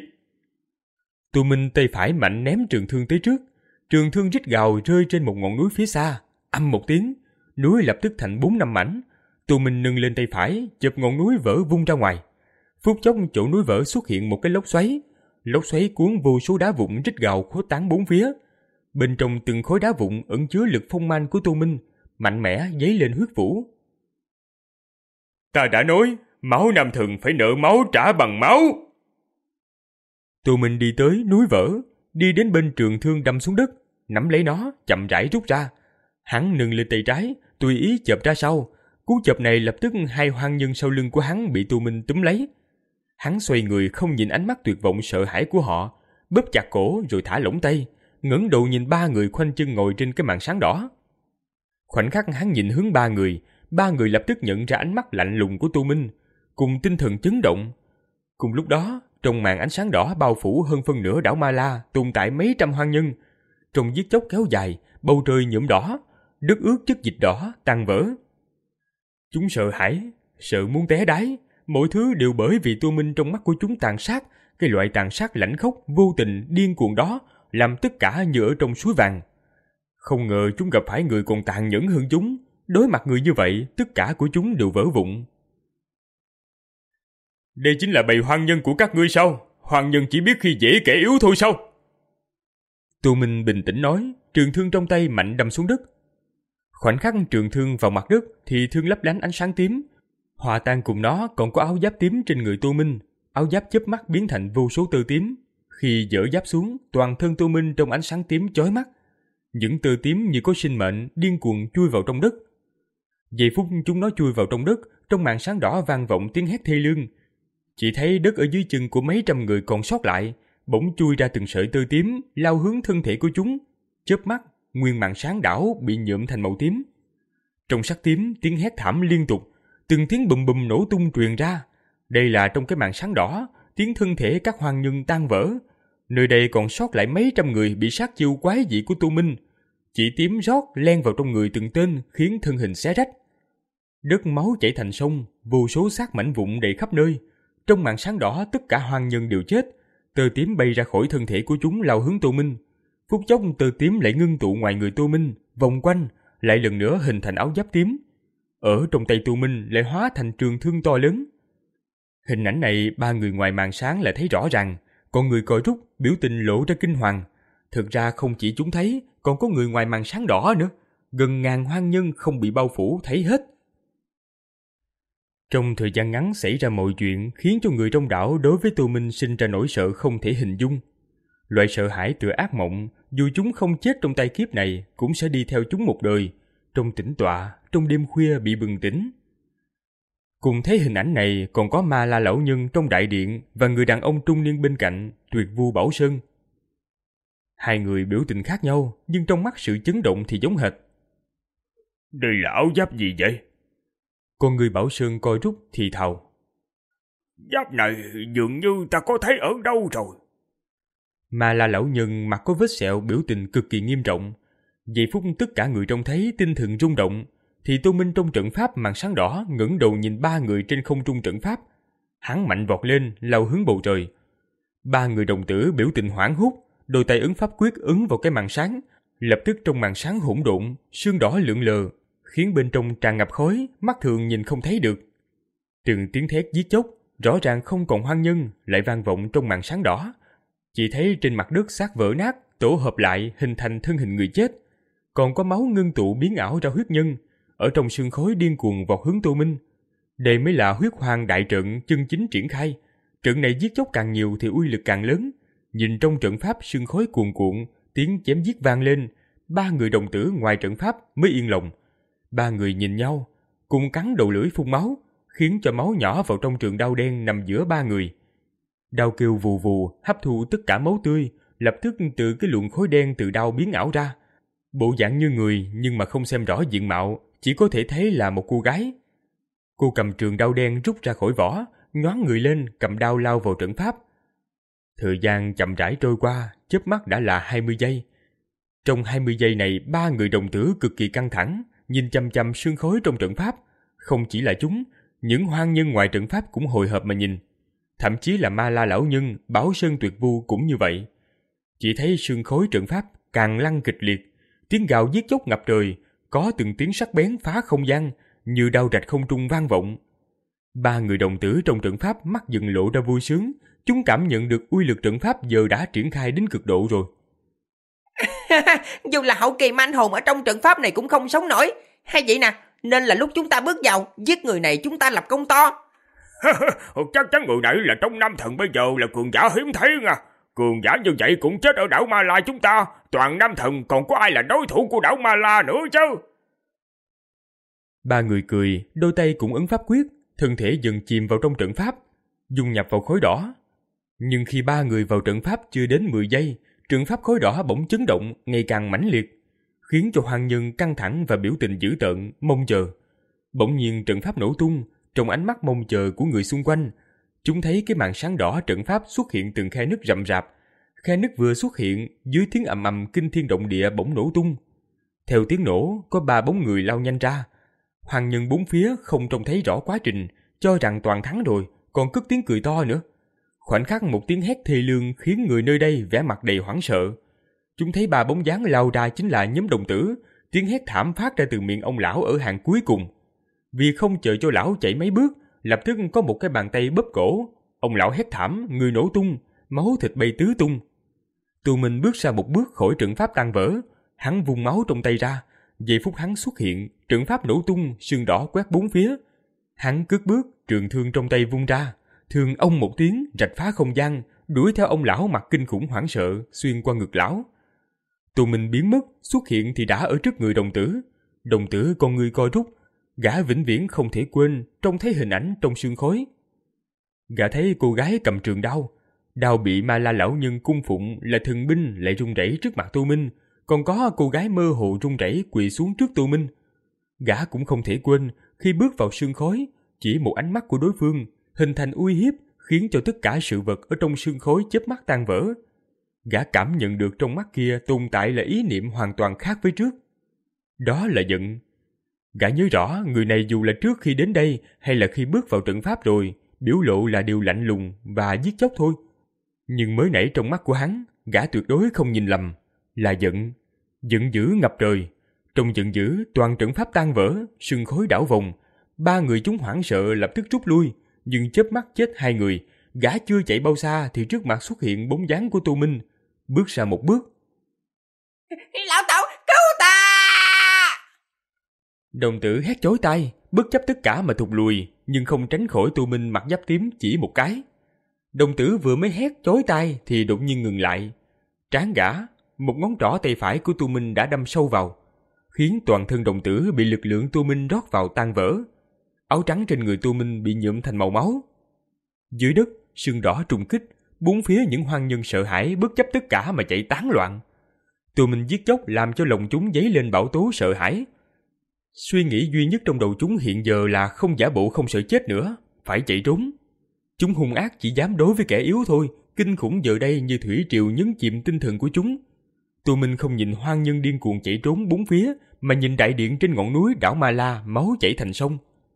Tu Minh tay phải mạnh ném trường thương tới trước, trường thương rít gào rơi trên một ngọn núi phía xa, âm một tiếng, núi lập tức thành bốn năm mảnh. Tu Minh nâng lên tay phải, chụp ngọn núi vỡ vung ra ngoài. Phút chốc chỗ núi vỡ xuất hiện một cái lốc xoáy, lốc xoáy cuốn vô số đá vụn rít gào khuếch tán bốn phía. Bên trong từng khối đá vụn ẩn chứa lực phong man của Tu Minh, mạnh mẽ dấy lên huyết vũ. Ta đã nói, Máu nam thần phải nợ máu trả bằng máu. Tô Minh đi tới núi vỡ, đi đến bên trường thương đâm xuống đất, nắm lấy nó, chậm rãi rút ra. Hắn nâng lên tay trái, tùy ý chộp ra sau. Cú chộp này lập tức hai hoang nhân sau lưng của hắn bị Tô Minh túm lấy. Hắn xoay người không nhìn ánh mắt tuyệt vọng sợ hãi của họ, bóp chặt cổ rồi thả lỏng tay, ngẩng đầu nhìn ba người khoanh chân ngồi trên cái màn sáng đỏ. Khoảnh khắc hắn nhìn hướng ba người, ba người lập tức nhận ra ánh mắt lạnh lùng của Tô Minh, cùng tinh thần chấn động. Cùng lúc đó, trong màn ánh sáng đỏ bao phủ hơn phân nửa đảo Ma La tồn tại mấy trăm hoang nhân. Trong giết chóc kéo dài, bầu trời nhuộm đỏ, đất ướt chất dịch đỏ tan vỡ. Chúng sợ hãi, sợ muốn té đáy, mọi thứ đều bởi vì Tô Minh trong mắt của chúng tàn sát, cái loại tàn sát lãnh khốc, vô tình, điên cuồng đó, làm tất cả như ở trong suối vàng. Không ngờ chúng gặp phải người còn tàn nhẫn hơn chúng, đối mặt người như vậy, tất cả của chúng đều vỡ vụn. Đây chính là bầy hoang nhân của các ngươi sao? Hoang nhân chỉ biết khi dễ kẻ yếu thôi sao? Tô Minh bình tĩnh nói, trường thương trong tay mạnh đâm xuống đất. Khoảnh khắc trường thương vào mặt đất thì thương lấp lánh ánh sáng tím. Hòa tan cùng nó còn có áo giáp tím trên người Tô Minh, áo giáp chớp mắt biến thành vô số tơ tím. Khi dỡ giáp xuống, toàn thân Tô Minh trong ánh sáng tím chói mắt. Những tơ tím như có sinh mệnh điên cuồng chui vào trong đất. Giây phút chúng nó chui vào trong đất, trong màn sáng đỏ vang vọng tiếng hét thê lương. Chỉ thấy đất ở dưới chân của mấy trăm người còn sót lại, bỗng chui ra từng sợi tơ tím, lao hướng thân thể của chúng. Chớp mắt, nguyên màn sáng đảo bị nhuộm thành màu tím. Trong sắc tím, tiếng hét thảm liên tục, từng tiếng bùm bùm nổ tung truyền ra. Đây là trong cái màn sáng đỏ, tiếng thân thể các hoang nhân tan vỡ. Nơi đây còn sót lại mấy trăm người bị sát chiêu quái dị của Tô Minh. Chỉ tím rót len vào trong người từng tên, khiến thân hình xé rách. Đất máu chảy thành sông, vô số xác mảnh vụn đầy khắp nơi. Trong màn sáng đỏ, tất cả hoang nhân đều chết. Tơ tím bay ra khỏi thân thể của chúng lao hướng Tô Minh. Phút chốc tơ tím lại ngưng tụ ngoài người Tô Minh, vòng quanh, lại lần nữa hình thành áo giáp tím. Ở trong tay Tô Minh lại hóa thành trường thương to lớn. Hình ảnh này ba người ngoài màn sáng lại thấy rõ ràng, còn người coi rút biểu tình lộ ra kinh hoàng. Thực ra không chỉ chúng thấy, còn có người ngoài màn sáng đỏ nữa. Gần ngàn hoang nhân không bị bao phủ thấy hết. Trong thời gian ngắn xảy ra mọi chuyện khiến cho người trong đảo đối với Tô Minh sinh ra nỗi sợ không thể hình dung. Loại sợ hãi tựa ác mộng, dù chúng không chết trong tay kiếp này cũng sẽ đi theo chúng một đời, trong tĩnh tọa, trong đêm khuya bị bừng tỉnh. Cùng thấy hình ảnh này còn có Ma La lão nhân trong đại điện và người đàn ông trung niên bên cạnh, Tuyệt Vu Bảo Sơn. Hai người biểu tình khác nhau, nhưng trong mắt sự chấn động thì giống hệt. Đây là áo giáp gì vậy? Con người Bảo Sơn coi rút thì thào. Giáp này dường như ta có thấy ở đâu rồi. Ma La lão nhân mặt có vết sẹo biểu tình cực kỳ nghiêm trọng. Giây phút tất cả người trông thấy tinh thần rung động, thì Tô Minh trong trận pháp màn sáng đỏ ngẩng đầu nhìn ba người trên không trung trận pháp. Hắn mạnh vọt lên, lao hướng bầu trời. Ba người đồng tử biểu tình hoảng hốt, đôi tay ấn pháp quyết ấn vào cái màn sáng, lập tức trong màn sáng hỗn độn, sương đỏ lượn lờ, khiến bên trong tràn ngập khói, mắt thường nhìn không thấy được. Từng tiếng thét giết chóc, rõ ràng không còn hoang nhân, lại vang vọng trong màn sáng đỏ. Chỉ thấy trên mặt đất xác vỡ nát, tổ hợp lại hình thành thân hình người chết. Còn có máu ngưng tụ biến ảo ra huyết nhân, ở trong sương khói điên cuồng vọt hướng Tô Minh. Đây mới là huyết hoàng đại trận chân chính triển khai. Trận này giết chóc càng nhiều thì uy lực càng lớn. Nhìn trong trận pháp sương khói cuồn cuộn, tiếng chém giết vang lên. Ba người đồng tử ngoài trận pháp mới yên lòng. Ba người nhìn nhau, cùng cắn đầu lưỡi phun máu, khiến cho máu nhỏ vào trong trường đao đen nằm giữa ba người. Đao kêu vù vù, hấp thu tất cả máu tươi, lập tức từ cái luồng khói đen từ đao biến ảo ra. Bộ dạng như người nhưng mà không xem rõ diện mạo, chỉ có thể thấy là một cô gái. Cô cầm trường đao đen rút ra khỏi vỏ, nhoáng người lên cầm đao lao vào trận pháp. Thời gian chậm rãi trôi qua, chớp mắt đã là hai mươi giây. Trong hai mươi giây này, ba người đồng tử cực kỳ căng thẳng, nhìn chằm chằm sương khói trong trận pháp. Không chỉ là chúng, những hoang nhân ngoài trận pháp cũng hồi hộp mà nhìn. Thậm chí là Ma La lão nhân, Bảo Sơn Tuyệt Vu cũng như vậy. Chỉ thấy sương khói trận pháp càng lăn kịch liệt, tiếng gào giết chóc ngập trời, có từng tiếng sắc bén phá không gian, như đao rạch không trung vang vọng. Ba người đồng tử trong trận pháp mắt dần lộ ra vui sướng, chúng cảm nhận được uy lực trận pháp giờ đã triển khai đến cực độ rồi. Dù là hậu kỳ mà anh hồn ở trong trận pháp này cũng không sống nổi. Hay vậy nè, nên là lúc chúng ta bước vào, giết người này chúng ta lập công to. Chắc chắn người này là trong năm thần bây giờ là cường giả hiếm thấy nha. Cường giả như vậy cũng chết ở đảo Ma La chúng ta. Toàn năm thần còn có ai là đối thủ của đảo Ma La nữa chứ. Ba người cười, đôi tay cũng ấn pháp quyết, thân thể dần chìm vào trong trận pháp, dung nhập vào khối đỏ. Nhưng khi ba người vào trận pháp chưa đến mười giây, trận pháp khối đỏ bỗng chấn động ngày càng mãnh liệt, khiến cho Hoàng Nhân căng thẳng và biểu tình dữ tợn, mong chờ. Bỗng nhiên trận pháp nổ tung, trong ánh mắt mong chờ của người xung quanh, chúng thấy cái màn sáng đỏ trận pháp xuất hiện từng khe nứt rậm rạp. Khe nứt vừa xuất hiện, dưới tiếng ầm ầm kinh thiên động địa bỗng nổ tung. Theo tiếng nổ, có ba bóng người lao nhanh ra. Hoàng Nhân bốn phía không trông thấy rõ quá trình, cho rằng toàn thắng rồi, còn cất tiếng cười to nữa. Khoảnh khắc một tiếng hét thê lương khiến người nơi đây vẻ mặt đầy hoảng sợ. Chúng thấy ba bóng dáng lao ra chính là nhóm đồng tử, tiếng hét thảm phát ra từ miệng ông lão ở hàng cuối cùng. Vì không chờ cho lão chạy mấy bước, lập tức có một cái bàn tay bóp cổ. Ông lão hét thảm, người nổ tung, máu thịt bay tứ tung. Tù Minh bước ra một bước khỏi trận pháp tan vỡ, hắn vung máu trong tay ra. Giây phút hắn xuất hiện, trận pháp nổ tung, sương đỏ quét bốn phía. Hắn cất bước, trường thương trong tay vung ra, thương ông một tiếng rạch phá không gian, đuổi theo ông lão mặt kinh khủng hoảng sợ xuyên qua ngực lão. Tù Minh biến mất, xuất hiện thì đã ở trước người đồng tử. Đồng tử con người co rút, gã vĩnh viễn không thể quên trông thấy hình ảnh trong sương khói. Gã thấy cô gái cầm trường đao, đao bị Ma La lão nhân cung phụng là thần binh lại run rẩy trước mặt Tô Minh, còn có cô gái mơ hồ run rẩy quỳ xuống trước Tô Minh. Gã cũng không thể quên khi bước vào sương khói, chỉ một ánh mắt của đối phương hình thành uy hiếp, khiến cho tất cả sự vật ở trong sương khói chớp mắt tan vỡ. Gã cảm nhận được trong mắt kia tồn tại là ý niệm hoàn toàn khác với trước. Đó là giận. Gã nhớ rõ người này dù là trước khi đến đây hay là khi bước vào trận pháp rồi, biểu lộ là điều lạnh lùng và giết chóc thôi. Nhưng mới nãy trong mắt của hắn, gã tuyệt đối không nhìn lầm, là giận. Giận dữ ngập trời. Trong giận dữ, toàn trận pháp tan vỡ, sương khói đảo vòng. Ba người chúng hoảng sợ lập tức rút lui, nhưng chớp mắt chết hai người. Gã chưa chạy bao xa thì trước mặt xuất hiện bóng dáng của Tô Minh. Bước ra một bước. Lão Tẩu, cứu ta! Đồng tử hét chói tai, bất chấp tất cả mà thụt lùi, nhưng không tránh khỏi Tô Minh mặt giáp tím chỉ một cái. Đồng tử vừa mới hét chói tai thì đột nhiên ngừng lại. Trán gã, một ngón trỏ tay phải của Tô Minh đã đâm sâu vào, khiến toàn thân đồng tử bị lực lượng Tô Minh rót vào tan vỡ. Áo trắng trên người Tô Minh bị nhuộm thành màu máu. Dưới đất, sương đỏ trùng kích, bốn phía những hoang nhân sợ hãi bất chấp tất cả mà chạy tán loạn. Tô Minh giết chóc làm cho lòng chúng dấy lên bão tố sợ hãi. Suy nghĩ duy nhất trong đầu chúng hiện giờ là không giả bộ không sợ chết nữa, phải chạy trốn. Chúng hung ác chỉ dám đối với kẻ yếu thôi, kinh khủng giờ đây như thủy triều nhấn chìm tinh thần của chúng. Tô Minh không nhìn hoang nhân điên cuồng chạy trốn bốn phía, mà nhìn đại điện trên ngọn núi đảo Ma La máu chảy thành sông.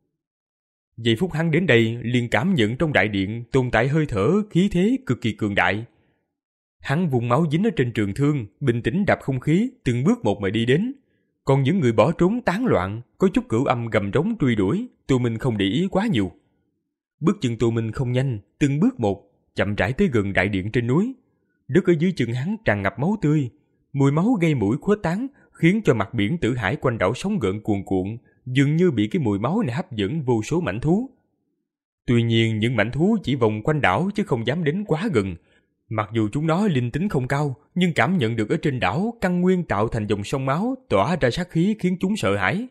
Giây phút hắn đến đây liền cảm nhận trong đại điện tồn tại hơi thở khí thế cực kỳ cường đại. Hắn vùng máu dính ở trên trường thương, bình tĩnh đạp không khí, từng bước một mà đi đến. Còn những người bỏ trốn tán loạn, có chút cửu âm gầm rống truy đuổi, Tô Minh không để ý quá nhiều. Bước chân Tô Minh không nhanh, từng bước một, chậm rãi tới gần đại điện trên núi. Đất ở dưới chân hắn tràn ngập máu tươi, mùi máu gây mũi khuếch tán, khiến cho mặt biển Tử Hải quanh đảo sóng gợn cuồn cuộn, dường như bị cái mùi máu này hấp dẫn vô số mãnh thú. Tuy nhiên những mãnh thú chỉ vòng quanh đảo chứ không dám đến quá gần. Mặc dù chúng nó linh tính không cao, nhưng cảm nhận được ở trên đảo căn nguyên tạo thành dòng sông máu tỏa ra sát khí khiến chúng sợ hãi.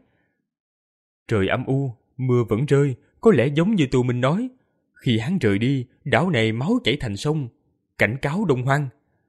Trời âm u, mưa vẫn rơi, có lẽ giống như Tô Minh nói. Khi hắn rời đi, đảo này máu chảy thành sông, cảnh cáo đông hoang.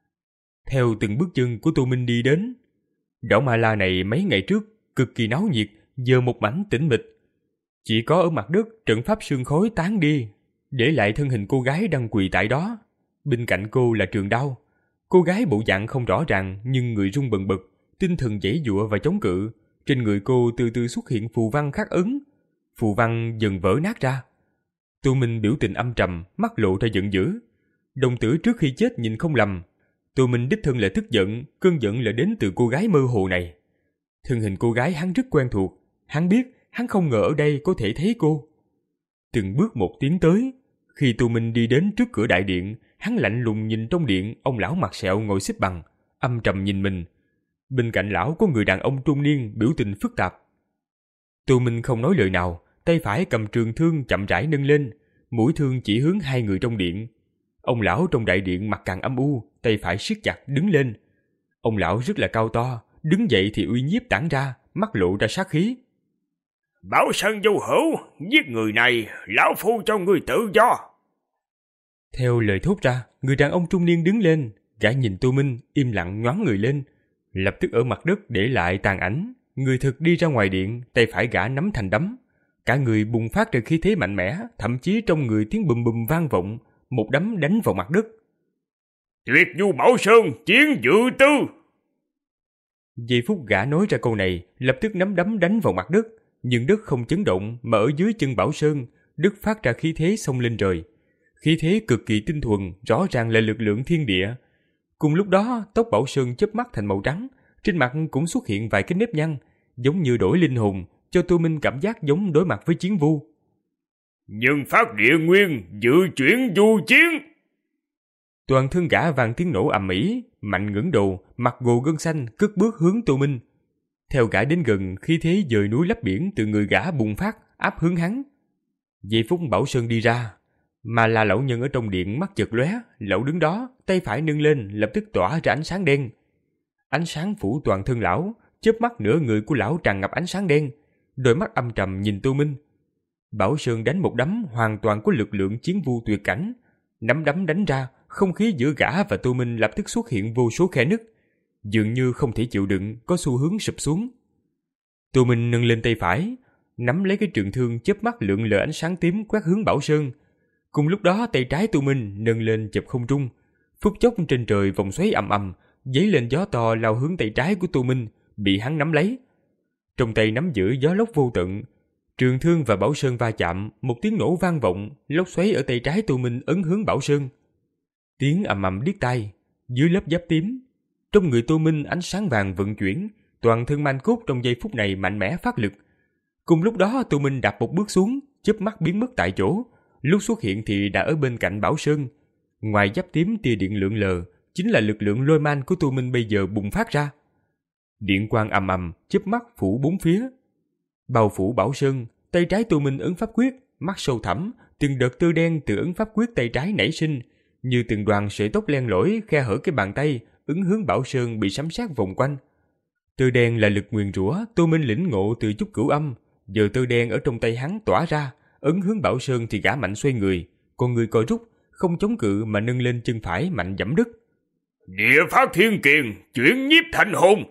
Theo từng bước chân của Tô Minh đi đến, đảo Ma La này mấy ngày trước cực kỳ náo nhiệt, giờ một mảnh tĩnh mịch. Chỉ có ở mặt đất trận pháp sương khói tán đi, để lại thân hình cô gái đang quỳ tại đó. Bên cạnh cô là trường đao. Cô gái bộ dạng không rõ ràng nhưng người run bần bật, tinh thần giãy giụa và chống cự. Trên người cô từ từ xuất hiện phù văn khắc ấn. Phù văn dần vỡ nát ra. Tô Minh biểu tình âm trầm, mắt lộ ra giận dữ. Đồng tử trước khi chết nhìn không lầm. Tô Minh đích thân là tức giận, cơn giận là đến từ cô gái mơ hồ này. Thân hình cô gái hắn rất quen thuộc. Hắn biết hắn không ngờ ở đây có thể thấy cô. Từng bước một tiến tới. Khi Tô Minh đi đến trước cửa đại điện, hắn lạnh lùng nhìn trong điện ông lão mặt sẹo ngồi xếp bằng, âm trầm nhìn mình. Bên cạnh lão có người đàn ông trung niên biểu tình phức tạp. Tô Minh không nói lời nào, tay phải cầm trường thương chậm rãi nâng lên. mũi thương chỉ hướng hai người trong điện. Ông lão trong đại điện mặt càng âm u, tay phải siết chặt đứng lên. Ông lão rất là cao to, đứng dậy thì uy nhiếp tản ra, mắt lộ ra sát khí. Bảo Sơn vô hữu, giết người này, lão phu cho người tự do. Theo lời thốt ra, người đàn ông trung niên đứng lên, gã nhìn Tô Minh, im lặng nhoáng người lên, lập tức ở mặt đất để lại tàn ảnh. Người thực đi ra ngoài điện, tay phải gã nắm thành đấm. Cả người bùng phát ra khí thế mạnh mẽ, thậm chí trong người tiếng bùm bùm vang vọng, một đấm đánh vào mặt đất. Tuyệt du Bảo Sơn, chiến dự tư. Giây phút gã nói ra câu này, lập tức nắm đấm đánh vào mặt đất, nhưng đất không chấn động mà ở dưới chân Bảo Sơn, đất phát ra khí thế xông lên trời. Khí thế cực kỳ tinh thuần, rõ ràng là lực lượng thiên địa. Cùng lúc đó, tóc Bảo Sơn chớp mắt thành màu trắng, trên mặt cũng xuất hiện vài cái nếp nhăn, giống như đổi linh hồn, cho Tô Minh cảm giác giống đối mặt với chiến vu. Nhưng phát địa nguyên, dự chuyển du chiến. Toàn thân gã vang tiếng nổ ầm ĩ, mạnh ngẩng đầu, mặt gồ gân xanh, cất bước hướng Tô Minh. Theo gã đến gần, khí thế dời núi lấp biển từ người gã bùng phát, áp hướng hắn. Giây phút Bảo Sơn đi ra, mà là lão nhân ở trong điện mắt chợt lóe, lão đứng đó, tay phải nâng lên, lập tức tỏa ra ánh sáng đen. Ánh sáng phủ toàn thân lão, chớp mắt nửa người của lão tràn ngập ánh sáng đen, đôi mắt âm trầm nhìn Tô Minh. Bảo Sơn đánh một đấm hoàn toàn có lực lượng chiến vu tuyệt cảnh, nắm đấm đánh ra, không khí giữa gã và Tô Minh lập tức xuất hiện vô số khe nứt, dường như không thể chịu đựng, có xu hướng sụp xuống. Tô Minh nâng lên tay phải, nắm lấy cái trường thương chớp mắt lượn lờ ánh sáng tím quét hướng Bảo Sơn. Cùng lúc đó tay trái Tô Minh nâng lên chụp không trung, phút chốc trên trời vòng xoáy ầm ầm, dấy lên gió to lao hướng tay trái của Tô Minh, bị hắn nắm lấy. Trong tay nắm giữ gió lốc vô tận, trường thương và Bảo Sơn va chạm, một tiếng nổ vang vọng, lốc xoáy ở tay trái Tô Minh ấn hướng Bảo Sơn. Tiếng ầm ầm điếc tai, dưới lớp giáp tím, trong người Tô Minh ánh sáng vàng vận chuyển, toàn thân manh cốt trong giây phút này mạnh mẽ phát lực. Cùng lúc đó Tô Minh đạp một bước xuống, chớp mắt biến mất tại chỗ, lúc xuất hiện thì đã ở bên cạnh Bảo Sơn. Ngoài giáp tím tia điện lượn lờ, chính là lực lượng lôi man của Tô Minh bây giờ bùng phát ra. Điện quang ầm ầm, chớp mắt phủ bốn phía, bao phủ Bảo Sơn. Tay trái Tô Minh ấn pháp quyết, mắt sâu thẳm, từng đợt tơ đen từ ấn pháp quyết tay trái nảy sinh, như từng đoàn sợi tóc len lỏi khe hở cái bàn tay, ứng hướng Bảo Sơn bị sấm sét vòng quanh. Tơ đen là lực nguyền rủa, Tô Minh lĩnh ngộ từ chút cửu âm, giờ tơ đen ở trong tay hắn tỏa ra, ấn hướng Bảo Sơn thì gã mạnh xoay người, con người co rút, không chống cự mà nâng lên chân phải mạnh giẫm đất. Địa phát thiên kiền, chuyển nhiếp thành hồn.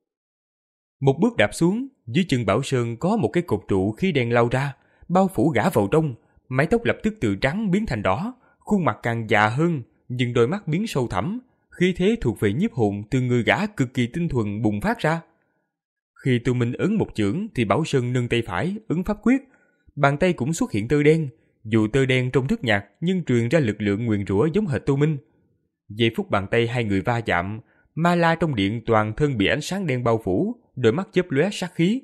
Một bước đạp xuống, dưới chân Bảo Sơn có một cái cột trụ khí đen lao ra, bao phủ gã vào trong, mái tóc lập tức từ trắng biến thành đỏ, khuôn mặt càng già hơn, nhưng đôi mắt biến sâu thẳm, khí thế thuộc về nhiếp hồn từ người gã cực kỳ tinh thuần bùng phát ra. Khi Tô Minh ấn một chưởng thì Bảo Sơn nâng tay phải ấn pháp quyết, bàn tay cũng xuất hiện tơ đen, dù tơ đen trông rất nhạt nhưng truyền ra lực lượng nguyền rủa giống hệt Tô Minh. Giây phút bàn tay hai người va chạm, Ma La trong điện toàn thân bị ánh sáng đen bao phủ, đôi mắt chớp lóe sát khí.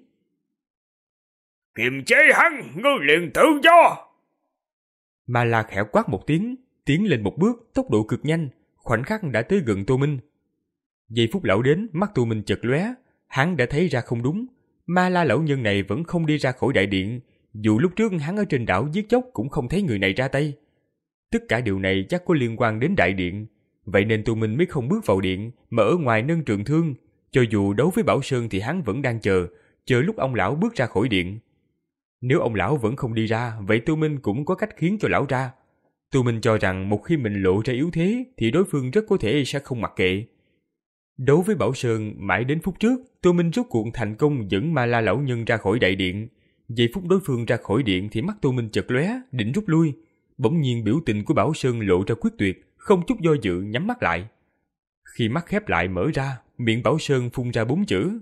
Kiềm chế hắn, ngươi liền tự do. Ma La khẽ quát một tiếng, tiến lên một bước, tốc độ cực nhanh, khoảnh khắc đã tới gần Tô Minh. Giây phút lão đến, mắt Tô Minh chợt lóe, hắn đã thấy ra không đúng, Ma La lão nhân này vẫn không đi ra khỏi đại điện, dù lúc trước hắn ở trên đảo giết chóc cũng không thấy người này ra tay. Tất cả điều này chắc có liên quan đến đại điện, vậy nên Tô Minh mới không bước vào điện mà ở ngoài nâng trường thương, cho dù đấu với Bảo Sơn thì hắn vẫn đang chờ, chờ lúc ông lão bước ra khỏi điện. Nếu ông lão vẫn không đi ra, vậy Tô Minh cũng có cách khiến cho lão ra. Tô Minh cho rằng một khi mình lộ ra yếu thế thì đối phương rất có thể sẽ không mặc kệ. Đấu với Bảo Sơn mãi đến phút trước, Tô Minh rốt cuộc thành công dẫn Ma La lão nhân ra khỏi đại điện. Giây phút đối phương ra khỏi điện thì mắt Tô Minh chợt lóe, định rút lui. Bỗng nhiên biểu tình của Bảo Sơn lộ ra quyết tuyệt, không chút do dự nhắm mắt lại. Khi mắt khép lại mở ra, miệng Bảo Sơn phun ra bốn chữ: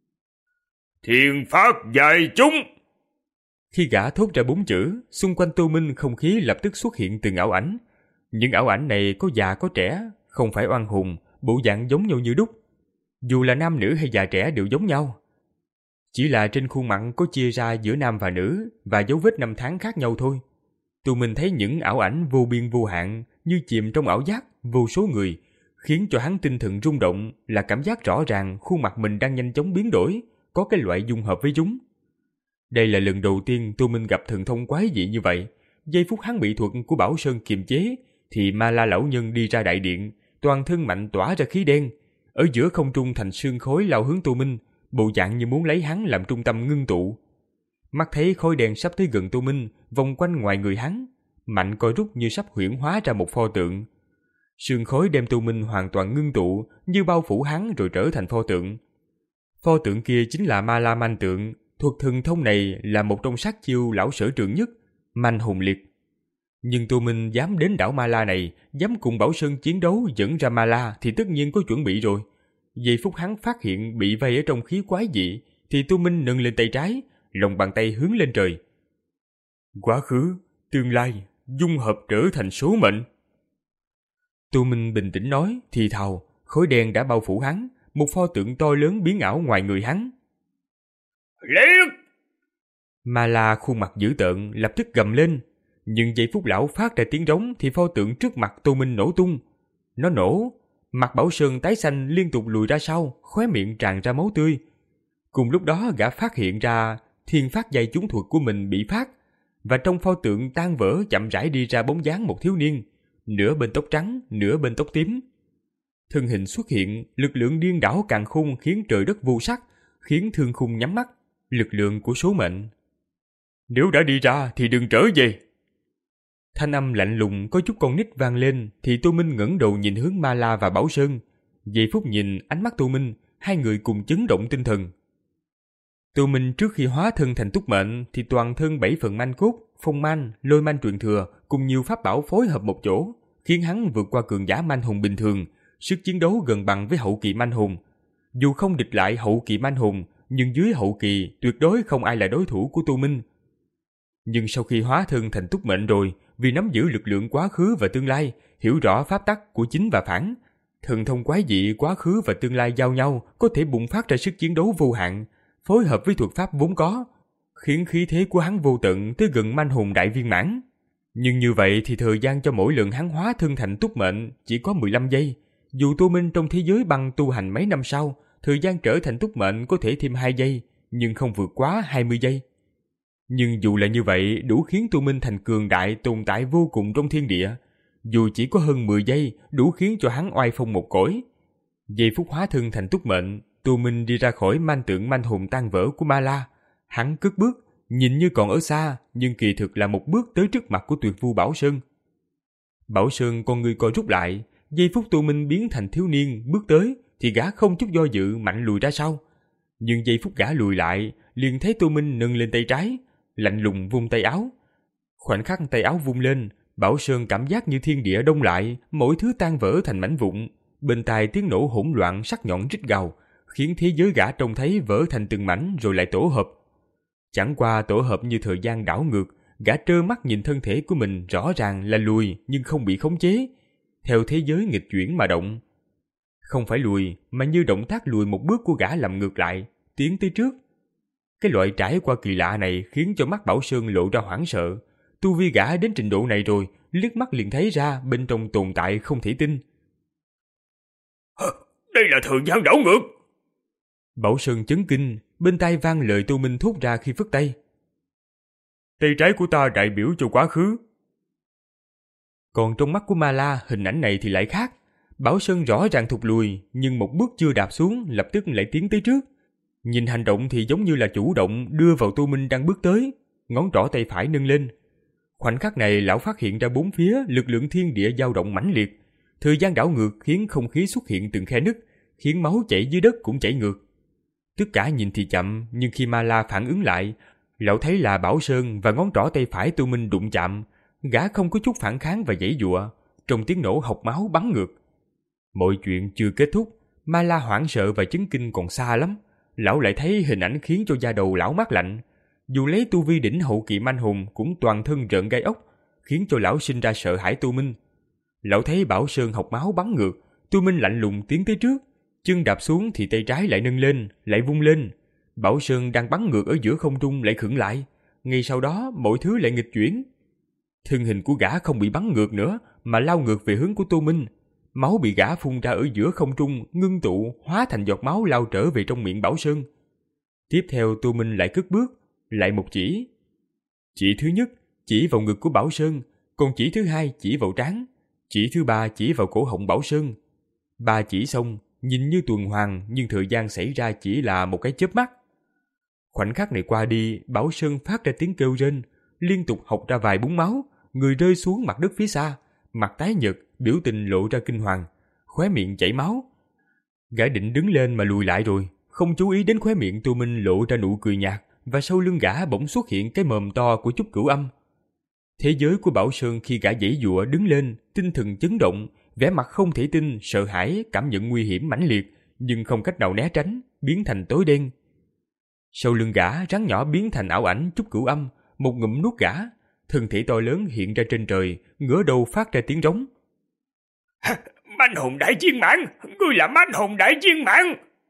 Thiên phát dài chúng. Khi gã thốt ra bốn chữ, xung quanh Tô Minh không khí lập tức xuất hiện từng ảo ảnh. Những ảo ảnh này có già có trẻ, không phải oan hùng, bộ dạng giống nhau như đúc. Dù là nam nữ hay già trẻ đều giống nhau. Chỉ là trên khuôn mặt có chia ra giữa nam và nữ và dấu vết năm tháng khác nhau thôi. Tô Minh thấy những ảo ảnh vô biên vô hạn như chìm trong ảo giác vô số người, khiến cho hắn tinh thần rung động, là cảm giác rõ ràng khuôn mặt mình đang nhanh chóng biến đổi, có cái loại dung hợp với chúng. Đây là lần đầu tiên Tô Minh gặp thần thông quái dị như vậy, giây phút hắn bị thuật của Bảo Sơn kiềm chế, thì Ma La lão nhân đi ra đại điện, toàn thân mạnh tỏa ra khí đen, ở giữa không trung thành sương khói lao hướng Tô Minh, bộ dạng như muốn lấy hắn làm trung tâm ngưng tụ. Mắt thấy khói đen sắp tới gần Tô Minh, vòng quanh ngoài người hắn, mạnh coi rút như sắp huyễn hóa ra một pho tượng. Sương khói đem Tô Minh hoàn toàn ngưng tụ, như bao phủ hắn rồi trở thành pho tượng. Pho tượng kia chính là Ma La Manh Tượng, thuật thần thông này là một trong sát chiêu lão sở trường nhất, Manh Hùng Liệt. Nhưng Tô Minh dám đến đảo Ma La này, dám cùng Bảo Sơn chiến đấu dẫn ra Ma La thì tất nhiên có chuẩn bị rồi. Giây phút hắn phát hiện bị vây ở trong khí quái dị, thì Tô Minh nâng lên tay trái, lòng bàn tay hướng lên trời. Quá khứ, tương lai, dung hợp trở thành số mệnh. Tô Minh bình tĩnh nói, thì thào, khói đen đã bao phủ hắn, một pho tượng to lớn biến ảo ngoài người hắn. Liệt! Ma La khuôn mặt dữ tợn lập tức gầm lên, nhưng giây phút lão phát ra tiếng rống thì pho tượng trước mặt Tô Minh nổ tung. Nó nổ, mặt Bảo Sơn tái xanh liên tục lùi ra sau, khóe miệng tràn ra máu tươi. Cùng lúc đó gã phát hiện ra thiên phát dây trúng thuật của mình bị phát, và trong pho tượng tan vỡ chậm rãi đi ra bóng dáng một thiếu niên, nửa bên tóc trắng, nửa bên tóc tím. Thân hình xuất hiện, lực lượng điên đảo càn khôn khiến trời đất vô sắc, khiến Thương Khung nhắm mắt, lực lượng của số mệnh. Nếu đã đi ra thì đừng trở về. Thanh âm lạnh lùng có chút con nít vang lên, thì Tô Minh ngẩng đầu nhìn hướng Ma La và Bảo Sơn. Giây phút nhìn ánh mắt Tô Minh, hai người cùng chấn động tinh thần. Tô Minh trước khi hóa thân thành túc mệnh thì toàn thân bảy phần manh cốt, phong manh, lôi manh truyền thừa cùng nhiều pháp bảo phối hợp một chỗ, khiến hắn vượt qua cường giả manh hùng bình thường, sức chiến đấu gần bằng với hậu kỳ manh hùng. Dù không địch lại hậu kỳ manh hùng, nhưng dưới hậu kỳ tuyệt đối không ai là đối thủ của Tô Minh. Nhưng sau khi hóa thân thành túc mệnh rồi, vì nắm giữ lực lượng quá khứ và tương lai, hiểu rõ pháp tắc của chính và phản, thần thông quái dị quá khứ và tương lai giao nhau có thể bùng phát ra sức chiến đấu vô hạn, phối hợp với thuật pháp vốn có, khiến khí thế của hắn vô tận tới gần manh hùng đại viên mãn. Nhưng như vậy thì thời gian cho mỗi lần hắn hóa thân thành túc mệnh chỉ có mười lăm giây. Dù Tô Minh trong thế giới băng tu hành mấy năm sau, thời gian trở thành túc mệnh có thể thêm hai giây, nhưng không vượt quá hai mươi giây. Nhưng dù là như vậy, đủ khiến Tô Minh thành cường đại tồn tại vô cùng trong thiên địa. Dù chỉ có hơn mười giây, đủ khiến cho hắn oai phong một cõi. Giây phút hóa thân thành túc mệnh, Tô Minh đi ra khỏi manh tượng manh hùng tan vỡ của Ma La. Hắn cất bước, nhìn như còn ở xa, nhưng kỳ thực là một bước tới trước mặt của tuyệt vu Bảo Sơn. Bảo Sơn con người co rút lại, giây phút Tô Minh biến thành thiếu niên bước tới, thì gã không chút do dự mạnh lùi ra sau. Nhưng giây phút gã lùi lại, liền thấy Tô Minh nâng lên tay trái, lạnh lùng vung tay áo. Khoảnh khắc tay áo vung lên, Bảo Sơn cảm giác như thiên địa đông lại, mỗi thứ tan vỡ thành mảnh vụn. Bên tai tiếng nổ hỗn loạn sắc nhọn rít gào, khiến thế giới gã trông thấy vỡ thành từng mảnh rồi lại tổ hợp. Chẳng qua tổ hợp như thời gian đảo ngược, gã trơ mắt nhìn thân thể của mình rõ ràng là lùi nhưng không bị khống chế, theo thế giới nghịch chuyển mà động. Không phải lùi, mà như động tác lùi một bước của gã làm ngược lại, tiến tới trước. Cái loại trải qua kỳ lạ này khiến cho mắt Bảo Sơn lộ ra hoảng sợ. Tu vi gã đến trình độ này rồi, liếc mắt liền thấy ra bên trong tồn tại không thể tin. Đây là thời gian đảo ngược. Bảo Sơn chấn kinh, bên tai vang lời Tô Minh thốt ra khi phất tay. Tay trái của ta đại biểu cho quá khứ. Còn trong mắt của Ma La, hình ảnh này thì lại khác. Bảo Sơn rõ ràng thụt lùi, nhưng một bước chưa đạp xuống lập tức lại tiến tới trước. Nhìn hành động thì giống như là chủ động đưa vào Tô Minh đang bước tới, ngón trỏ tay phải nâng lên. Khoảnh khắc này lão phát hiện ra bốn phía lực lượng thiên địa dao động mãnh liệt. Thời gian đảo ngược khiến không khí xuất hiện từng khe nứt, khiến máu chảy dưới đất cũng chảy ngược. Tất cả nhìn thì chậm, nhưng khi Ma La phản ứng lại, lão thấy là Bảo Sơn và ngón trỏ tay phải Tô Minh đụng chạm. Gã không có chút phản kháng và giãy giụa, trong tiếng nổ học máu bắn ngược. Mọi chuyện chưa kết thúc, Ma La hoảng sợ và chấn kinh còn xa lắm. Lão lại thấy hình ảnh khiến cho da đầu lão mát lạnh. Dù lấy tu vi đỉnh hậu kỳ manh hùng cũng toàn thân rợn gai ốc, khiến cho lão sinh ra sợ hãi Tô Minh. Lão thấy Bảo Sơn học máu bắn ngược, Tô Minh lạnh lùng tiến tới trước, chân đạp xuống thì tay trái lại nâng lên, lại vung lên. Bảo Sơn đang bắn ngược ở giữa không trung lại khựng lại, ngay sau đó mọi thứ lại nghịch chuyển. Thân hình của gã không bị bắn ngược nữa, mà lao ngược về hướng của Tô Minh. Máu bị gã phun ra ở giữa không trung, ngưng tụ, hóa thành giọt máu lao trở về trong miệng Bảo Sơn. Tiếp theo Tô Minh lại cất bước, lại một chỉ. Chỉ thứ nhất, chỉ vào ngực của Bảo Sơn, còn chỉ thứ hai chỉ vào trán, chỉ thứ ba chỉ vào cổ họng Bảo Sơn. Ba chỉ xong, nhìn như tuần hoàn nhưng thời gian xảy ra chỉ là một cái chớp mắt. Khoảnh khắc này qua đi, Bảo Sơn phát ra tiếng kêu rên, liên tục hộc ra vài búng máu, người rơi xuống mặt đất phía xa, mặt tái nhợt, biểu tình lộ ra kinh hoàng, khóe miệng chảy máu. Gã định đứng lên mà lùi lại rồi, không chú ý đến khóe miệng Tô Minh lộ ra nụ cười nhạt, và sau lưng gã bỗng xuất hiện cái mồm to của Chúc Cửu Âm. Thế giới của Bảo Sơn khi gã giãy giụa đứng lên, tinh thần chấn động, vẻ mặt không thể tin, sợ hãi, cảm nhận nguy hiểm mãnh liệt, nhưng không cách nào né tránh, biến thành tối đen. Sau lưng gã, rắn nhỏ biến thành ảo ảnh Chúc Cửu Âm, một ngụm nuốt gã, thân thể to lớn hiện ra trên trời, ngửa đầu phát ra tiếng rống. Manh hồn đại viên mãn, ngươi là manh hồn đại viên mãn.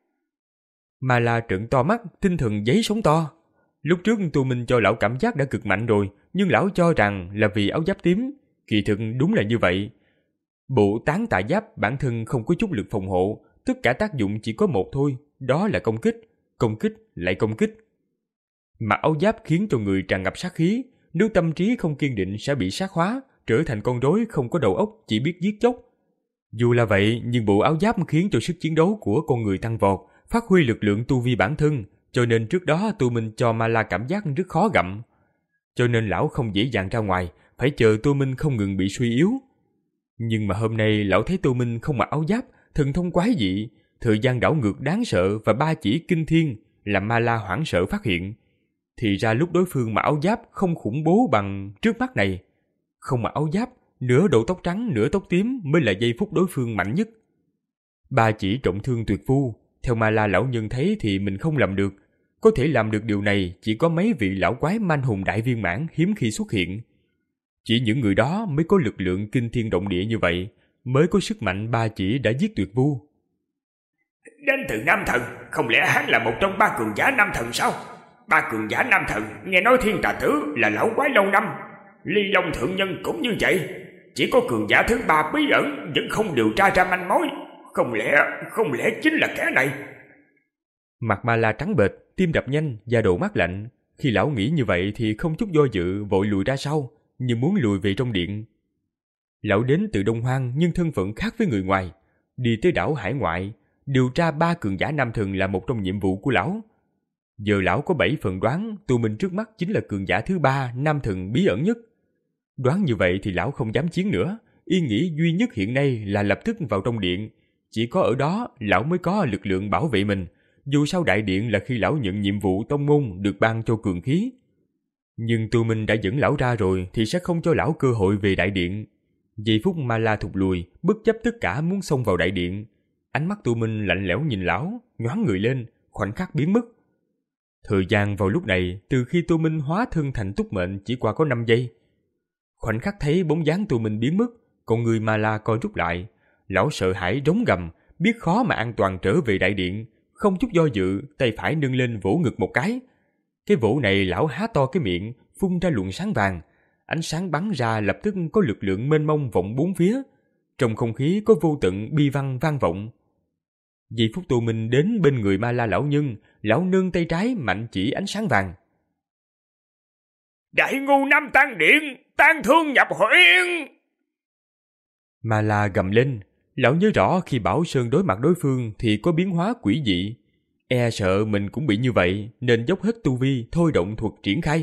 Mà là trợn to mắt, tinh thần giấy sống to. Lúc trước Tô Minh cho lão cảm giác đã cực mạnh rồi, nhưng lão cho rằng là vì áo giáp tím, kỳ thực đúng là như vậy. Bộ tán tạ giáp bản thân không có chút lực phòng hộ, tất cả tác dụng chỉ có một thôi, đó là công kích, công kích lại công kích. Mặc áo giáp khiến cho người tràn ngập sát khí, nếu tâm trí không kiên định sẽ bị sát hóa, trở thành con rối không có đầu óc, chỉ biết giết chóc. Dù là vậy, nhưng bộ áo giáp khiến cho sức chiến đấu của con người tăng vọt, phát huy lực lượng tu vi bản thân, cho nên trước đó Tô Minh cho Ma La cảm giác rất khó gặm. Cho nên lão không dễ dàng ra ngoài, phải chờ Tô Minh không ngừng bị suy yếu. Nhưng mà hôm nay lão thấy Tô Minh không mặc áo giáp, thần thông quái dị, thời gian đảo ngược đáng sợ và ba chỉ kinh thiên, làm Ma La hoảng sợ phát hiện. Thì ra lúc đối phương mặc áo giáp không khủng bố bằng trước mắt này. Không mặc áo giáp, nửa đầu tóc trắng nửa tóc tím mới là giây phút đối phương mạnh nhất. Ba chỉ trọng thương tuyệt vu, theo Ma La lão nhân thấy thì mình không làm được. Có thể làm được điều này chỉ có mấy vị lão quái manh hùng đại viên mãn hiếm khi xuất hiện. Chỉ những người đó mới có lực lượng kinh thiên động địa như vậy, mới có sức mạnh ba chỉ đã giết tuyệt vu. Đến từ Nam Thần, không lẽ hắn là một trong ba cường giả Nam Thần sao? Ba cường giả Nam Thần, nghe nói Thiên Tà Tử là lão quái lâu năm, Ly Long Thượng Nhân cũng như vậy. Chỉ có cường giả thứ ba bí ẩn vẫn không điều tra ra manh mối. Không lẽ, không lẽ chính là kẻ này? Mặt Ma La trắng bệch, tim đập nhanh, da đầu mát lạnh. Khi lão nghĩ như vậy thì không chút do dự vội lùi ra sau, như muốn lùi về trong điện. Lão đến từ Đông Hoang nhưng thân phận khác với người ngoài, đi tới đảo hải ngoại, điều tra ba cường giả Nam Thần là một trong nhiệm vụ của lão. Giờ lão có bảy phần đoán Tô Minh trước mắt chính là cường giả thứ ba Nam Thần bí ẩn nhất. Đoán như vậy thì lão không dám chiến nữa, ý nghĩ duy nhất hiện nay là lập tức vào trong điện. Chỉ có ở đó lão mới có lực lượng bảo vệ mình, dù sao đại điện là khi lão nhận nhiệm vụ tông môn được ban cho cường khí. Nhưng Tô Minh đã dẫn lão ra rồi thì sẽ không cho lão cơ hội về đại điện. Giây phút Ma La thụt lùi, bất chấp tất cả muốn xông vào đại điện. Ánh mắt Tô Minh lạnh lẽo nhìn lão, nhoáng người lên, khoảnh khắc biến mất. Thời gian vào lúc này, từ khi Tô Minh hóa thân thành túc mệnh chỉ qua có năm giây. Khoảnh khắc thấy bóng dáng Tô Minh biến mất, con người Ma La co rút lại. Lão sợ hãi rống gầm, biết khó mà an toàn trở về đại điện, không chút do dự, tay phải nâng lên vỗ ngực một cái. Cái vỗ này lão há to cái miệng, phun ra luồng sáng vàng. Ánh sáng bắn ra lập tức có lực lượng mênh mông vọng bốn phía. Trong không khí có vô tận bi văn vang vọng. Giây phút Tô Minh đến bên người Ma La lão nhân, lão nâng tay trái mạnh chỉ ánh sáng vàng. Đại ngu Nam Tan Điện, tan thương nhập huyễn! Ma La gầm lên. Lão nhớ rõ khi Bảo Sơn đối mặt đối phương thì có biến hóa quỷ dị. E sợ mình cũng bị như vậy nên dốc hết tu vi thôi động thuật triển khai.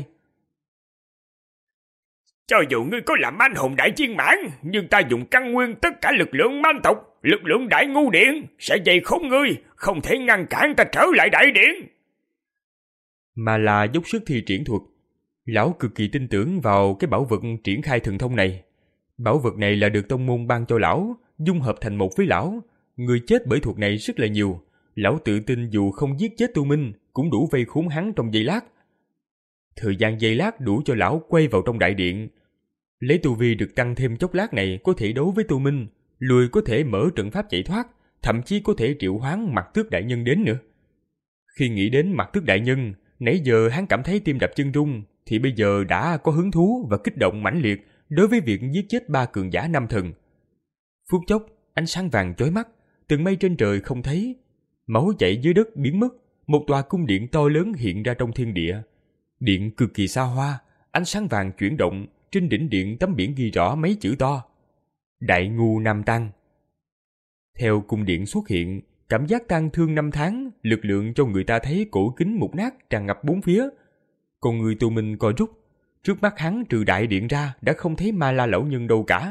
Cho dù ngươi có là manh hồn đại viên mãn, nhưng ta dùng căn nguyên tất cả lực lượng manh tộc, lực lượng đại ngu điện sẽ dày khốn ngươi, không thể ngăn cản ta trở lại đại điện. Mà là dốc sức thi triển thuật. Lão cực kỳ tin tưởng vào cái bảo vật triển khai thần thông này. Bảo vật này là được tông môn ban cho lão, dung hợp thành một với lão. Người chết bởi thuật này rất là nhiều. Lão tự tin dù không giết chết Tô Minh cũng đủ vây khốn hắn trong giây lát. Thời gian giây lát đủ cho lão quay vào trong đại điện. Lấy tu vi được tăng thêm chốc lát này có thể đấu với Tô Minh, lùi có thể mở trận pháp chạy thoát, thậm chí có thể triệu hoán Mặt Tước đại nhân đến nữa. Khi nghĩ đến Mặt Tước đại nhân, nãy giờ hắn cảm thấy tim đập chân rung, thì bây giờ đã có hứng thú và kích động mãnh liệt đối với việc giết chết ba cường giả Nam Thần. Phút chốc, ánh sáng vàng chói mắt, từng mây trên trời không thấy, máu chảy dưới đất biến mất, một tòa cung điện to lớn hiện ra trong thiên địa. Điện cực kỳ xa hoa, ánh sáng vàng chuyển động, trên đỉnh điện tấm biển ghi rõ mấy chữ to: Đại ngu Nam Tăng. Theo cung điện xuất hiện, cảm giác tang thương năm tháng, lực lượng cho người ta thấy cổ kính mục nát tràn ngập bốn phía. Còn người Tô Minh co rút, trước mắt hắn trừ đại điện ra đã không thấy Ma La lão nhân đâu cả.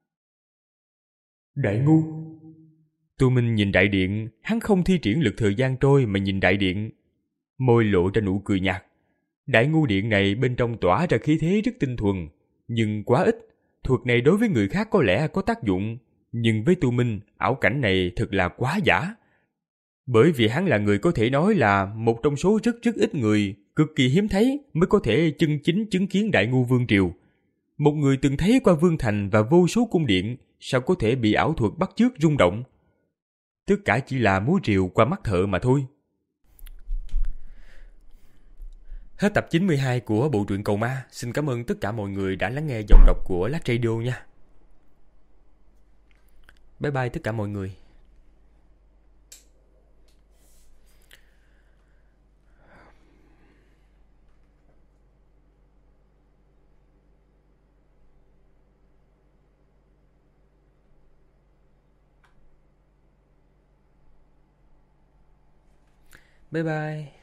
Đại ngu. Tô Minh nhìn đại điện, hắn không thi triển lực thời gian trôi mà nhìn đại điện, môi lộ ra nụ cười nhạt. Đại ngu điện này bên trong tỏa ra khí thế rất tinh thuần, nhưng quá ít. Thuật này đối với người khác có lẽ có tác dụng, nhưng với Tô Minh, ảo cảnh này thật là quá giả. Bởi vì hắn là người có thể nói là một trong số rất rất ít người, cực kỳ hiếm thấy mới có thể chân chính chứng kiến Đại ngu vương triều. Một người từng thấy qua vương thành và vô số cung điện, sao có thể bị ảo thuật bắt chước rung động? Tất cả chỉ là múa rìu qua mắt thợ mà thôi. Hết tập chín mươi hai của bộ truyện Cầu Ma. Xin cảm ơn tất cả mọi người đã lắng nghe giọng đọc của Lát Radio nha. Bye bye tất cả mọi người. Bye bye.